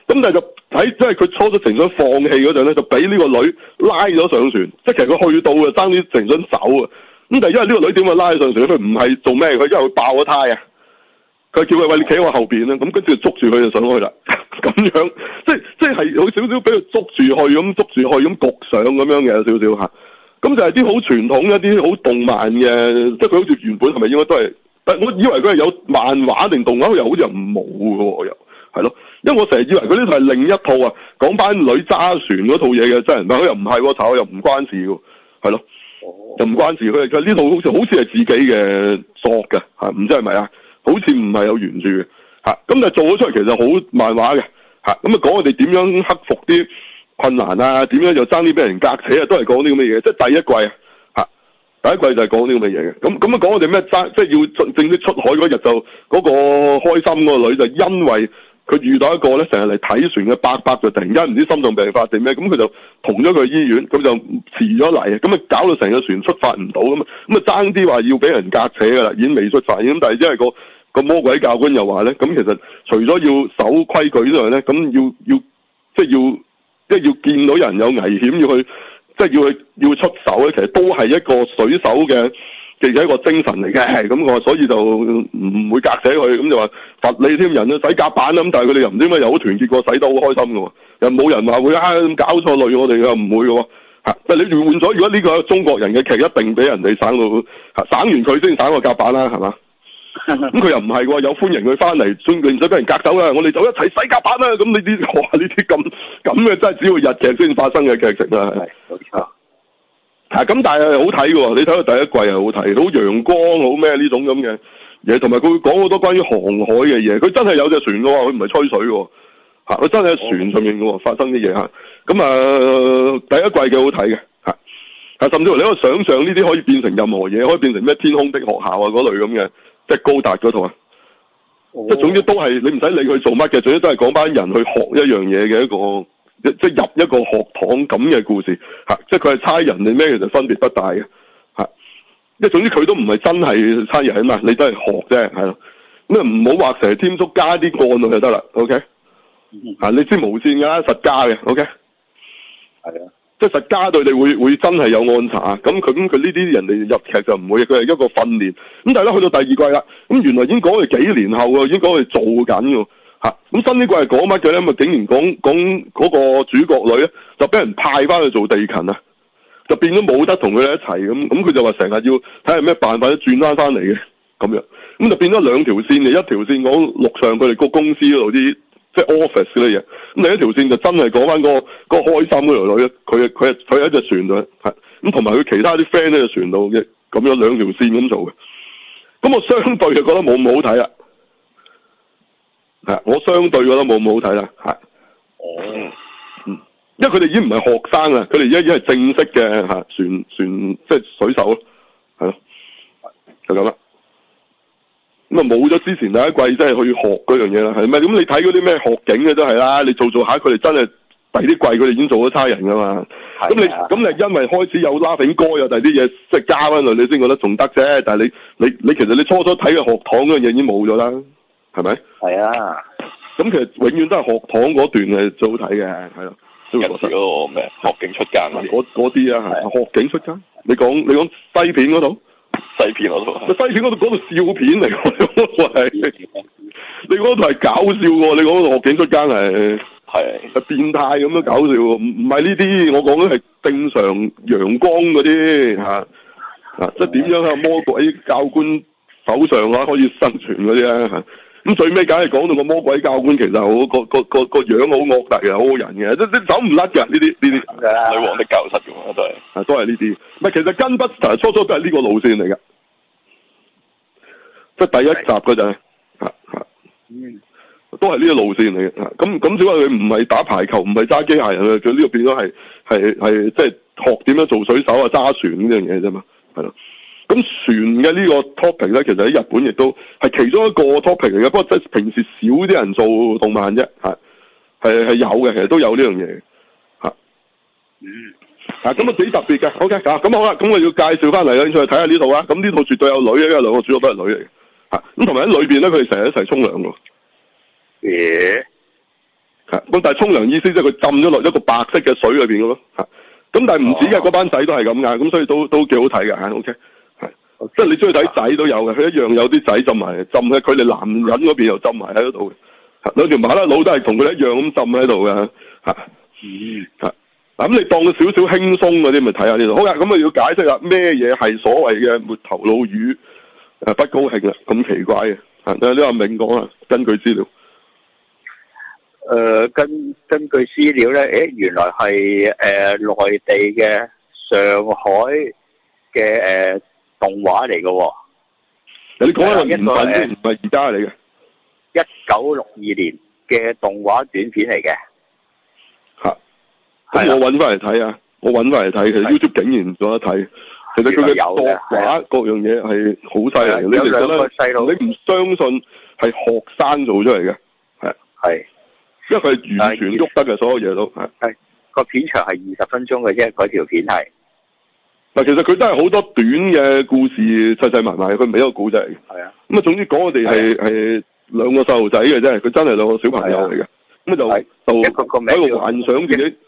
Speaker 1: 咁但係就喺即係佢初初成想放棄嗰陣咧，就俾呢個女拉咗上船，即係其實佢去到啊，爭啲成想走啊。咁但係因為呢個女點解拉上船？佢唔係做咩？佢因為佢爆咗胎啊！佢叫佢喂，你企喺我後邊啦，咁跟住就捉住佢就上去啦。咁樣即係有少少俾佢捉住去咁焗上咁樣嘅有少少嚇。咁就係啲好傳統一啲好動漫嘅，即係佢好似原本係咪應該都係？但我以為佢係有漫畫定動畫，佢又好似又冇嘅喎，又係咯。因為我成日以為佢呢套係另一套啊，講班女揸船嗰套嘢嘅真人，但佢又唔係喎，炒又唔關事嘅，係咯，又唔關事。佢呢套好似係自己嘅作嘅嚇，唔知係咪啊？好似唔係有原著嘅嚇，咁但係做咗出嚟其實好漫畫嘅嚇，咁啊講我哋點樣克服啲困難啊，點樣又爭啲俾人隔扯啊，都係講啲咁嘅嘢，即係第一季啊，第一季就係講啲咁嘅嘢嘅，咁啊講我哋咩爭，即係要正式出海嗰日就嗰個開心嗰個女就因為佢遇到一個咧成日嚟睇船嘅伯伯，就突然間唔知心臟病發定咩，咁佢就同咗佢去醫院，咁就遲咗嚟，咁啊搞到成個船出發唔到咁啊爭啲話要俾人隔扯㗎啦，已經未出發，咁但係因為個魔鬼教官又話咧，咁其實除咗要守規矩之外咧，咁要見到人有危險要去，即係要出手咧，其實都係一個水手嘅一個精神嚟嘅，咁我所以就唔會隔死佢，咁就話罰你添，人啊洗甲板啦，咁但係佢哋又唔知點解又好團結過，洗得好開心嘅喎，又冇人話會搞錯累我哋又唔會嘅喎，但係你換咗，如果呢個中國人嘅劇一定俾人哋省到，省完佢先省個甲板啦，係嘛？咁佢又唔係喎，有歡迎佢翻嚟，唔使俾人隔走啦，我哋就一齊洗甲板啦。咁呢啲呢啲咁嘅真係只要日劇先發生嘅劇情啦。係冇錯。咁但係好睇喎，你睇到第一季係好睇，好陽光，好咩呢種咁嘅嘢，同埋佢會講好多關於航海嘅嘢。佢真係有隻船嘅喎，佢唔係吹水喎。佢真係喺船上面嘅喎，發生啲嘢嚇。咁第一季幾好睇嘅嚇。甚至乎你可以想像呢啲可以變成任何嘢，可以變成咩天空的學校啊嗰類咁嘅。即係高達嗰套啊，即係總之都係你唔使理佢做乜嘅，總之都係講班人去學一樣嘢嘅一個，即係入一個學堂咁嘅故事嚇，即係佢係差人定咩其實分別不大嘅嚇，即係總之佢都唔係真係差人啊嘛，你都係學啫係咯，咁啊唔好話成日添足加啲幹落就得啦 ，OK， 嚇你知無線㗎啦，實加嘅 ，OK， 係啊。即係實加對你會真係有暗查，咁佢呢啲人哋入劇就唔會，佢係一個訓練。咁但係咧去到第二季啦，咁原來已經講佢幾年後喎，已經講佢做緊㗎嚇。咁新呢季係講乜嘅咧？咁啊竟然講嗰個主角女咧，就俾人派翻去做地勤啊，就變咗冇得同佢哋一齊咁。咁佢就話成日要睇下咩辦法轉翻嚟嘅咁樣。咁就變咗兩條線嘅，一條線講陸上佢哋個公司嗰度啲。即係 office 嗰啲嘢，咁另一條線就真係講翻嗰個開心嗰條女，佢喺隻船度，係咁同埋佢其他啲 friend 喺隻船度嘅，咁樣兩條線咁做嘅。咁我相對就覺得冇咁好睇啦，我相對覺得冇咁好睇啦，因為佢哋已經唔係學生啦，佢哋已經係正式嘅船即係水手咯，係咯，就咁啦。咁啊冇咗之前第一季，真係去學嗰樣嘢啦，係咪？咁你睇嗰啲咩學警嘅都係啦，你做下佢哋真係第啲季佢哋已經做咗差人噶嘛。咁你因為開始有 Laughing 哥有第啲嘢即係加翻嚟，你先覺得仲得啫。但係你其實你初初睇嘅學堂嗰樣嘢已經冇咗啦，係咪？係啊。咁其實永遠都係學堂嗰段係最好睇嘅，係咯。
Speaker 4: 近時嗰個咩學警出奸
Speaker 1: 嗰啲啊，係學警出奸。你講西片嗰度？
Speaker 4: 西片嗰度，
Speaker 1: 西片嗰度笑片嚟喎，你嗰度係搞笑喎，你嗰度學警出奸係變態咁樣搞笑，唔係呢啲，我講嘅係正常陽光嗰啲即係點樣喺魔鬼教官手上可以生存嗰啲啊，咁最尾梗係講到個魔鬼教官其實好個樣好惡突嘅，好好人嘅，即走唔甩嘅呢啲
Speaker 4: 女王的教室嘅都係
Speaker 1: 呢啲，唔係其實跟 Buster 初都係呢個路線嚟嘅，即係第一集嗰陣都係呢個路線嚟嘅，咁只不過佢唔係打排球，唔係揸機械人佢呢個變咗係即係學點樣做水手啊，揸船呢樣嘢啫嘛，係咯。咁船嘅呢個 topic 咧，其實喺日本亦都係其中一個 topic 嚟嘅，不過即係平時少啲人做動漫啫，係有嘅，其實都有呢樣嘢咁啊幾特別嘅 ，OK 咁好啦，咁我要介紹翻嚟啦，再睇下呢套啊，咁呢套絕對有女嘅，因為兩個主角都係女嚟嘅，咁同埋喺裏邊咧，佢哋成日一齊沖涼㗎， 咁但係沖涼意思即係佢浸咗落一個白色嘅水裏邊嘅咯。咁但係唔止嘅，嗰班仔都係咁㗎，咁所以都幾好睇嘅嚇。OK， 係，即係你中意睇仔都有嘅，佢一樣有啲仔浸埋，浸喺佢哋男人嗰邊又浸埋喺嗰度嘅，兩條馬拉佬都係同佢一樣咁浸喺度嘅嚇。咁你當佢少少輕鬆嗰啲咪睇下呢度。好嘅，咁啊要解釋下咩嘢係所謂嘅沒頭腦與不高興啊？咁奇怪嘅呢個明講啊，根據資料。
Speaker 5: 根據資料咧，原來係內地嘅上海嘅動畫嚟嘅喎。
Speaker 1: 你講一個年份先，唔係而家嚟嘅。
Speaker 5: 1962年嘅動畫短片嚟嘅。
Speaker 1: 咁我揾翻嚟睇啊！我揾翻嚟睇，其實 YouTube 竟然仲有得睇。其實佢嘅作畫各樣嘢係好犀利嘅。你哋覺得你唔相信係學生做出嚟嘅？係。因為佢係完全喐得嘅，所有嘢都係。
Speaker 5: 個片長係20分鐘嘅啫，嗰條片係。
Speaker 1: 嗱，其實佢都係好多短嘅故事，細細埋埋，佢唔係一個故仔嚟嘅。係啊。咁啊，總之講我哋係兩個細路仔嘅啫，佢真係兩個小朋友嚟嘅。咁就喺度幻想自己。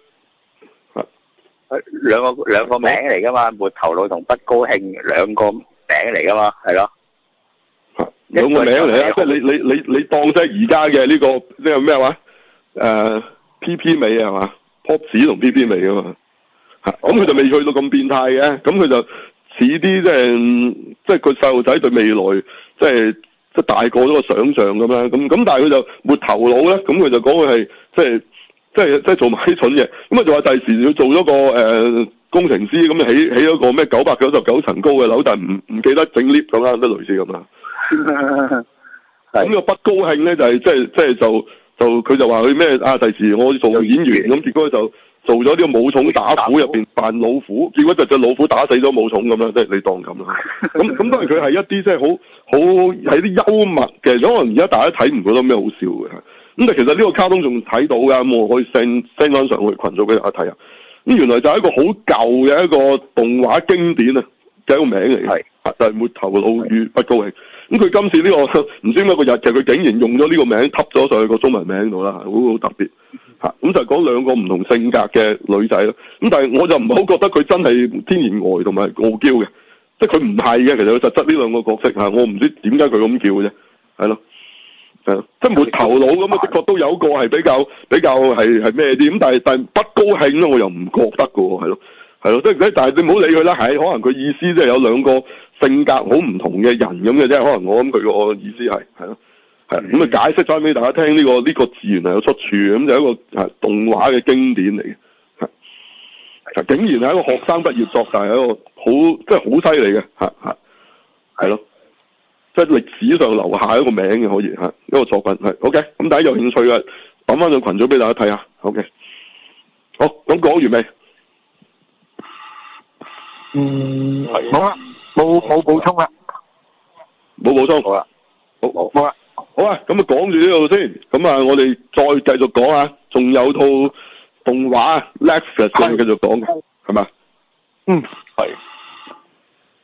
Speaker 5: 兩個名嚟噶嘛，沒頭腦同不高興兩個名嚟噶嘛，係咯。
Speaker 1: 兩個名嚟啊！即係你當即係而家嘅呢個咩話？PP 尾係嘛 ？Pop 子同 PP 尾啊嘛。咁佢就未去到咁變態嘅，咁佢就似啲即係佢細路仔對未來即係大個咗個想像咁樣。咁但係佢就沒頭腦咧，咁佢就講佢係即係做埋啲蠢嘢，咁啊就話第時要做咗個工程師，咁起咗個咩999層高嘅樓，但係唔記得整 lift 咁啦，都類似咁啦。咁個不高興咧就係即係就佢就話佢咩啊？第時我做演員，咁結果就做咗呢個武松打虎入邊扮老虎，結果就隻老虎打死咗武松咁樣，即係你當咁啦。咁當然佢係一啲即係好係啲幽默嘅，可能而家大家睇唔覺得咩好笑嘅。咁但其實呢個卡通仲睇到㗎，咁我可以 send 翻上去群組俾大家睇下。咁原來就係一個好舊嘅一個動畫經典啊嘅一個名嚟嘅，就係沒頭腦與不高興。咁佢今次呢個唔知點解個日劇佢竟然用咗呢個名揼咗上去個中文名度啦，好特別嚇。咁就講兩個唔同性格嘅女仔咯。咁但係我就唔係好覺得佢真係天然呆同埋傲嬌嘅，即係佢唔係嘅。其實佢實質呢兩個角色嚇，我唔知點解佢咁叫嘅啫，係咯。即係沒頭腦咁啊，的確都有個係比較係咩啲咁，但係不高興咧，我又唔覺得嘅喎，係咯，即係但係你唔好理佢啦，係可能佢意思即係有兩個性格好唔同嘅人咁嘅啫，可能我諗佢個意思係咯，咁啊解釋翻俾大家聽呢個字原來有出處，咁就係一個動畫嘅經典嚟嘅，竟然係一個學生畢業作，但係一個即係好犀利嘅，係咯。即係歷史上留下一個名嘅可以一個作品係 OK， 咁大家有興趣嘅抌翻上群組俾大家睇下 OK。好，咁講完未？
Speaker 3: 好啦，冇補充啦，
Speaker 1: 冇補充。好啦，好啦，好啊，咁啊講住呢度先，咁啊我哋再繼續講啊，仲有套動畫 Netflix 繼續講嘅，係嘛？
Speaker 4: 係。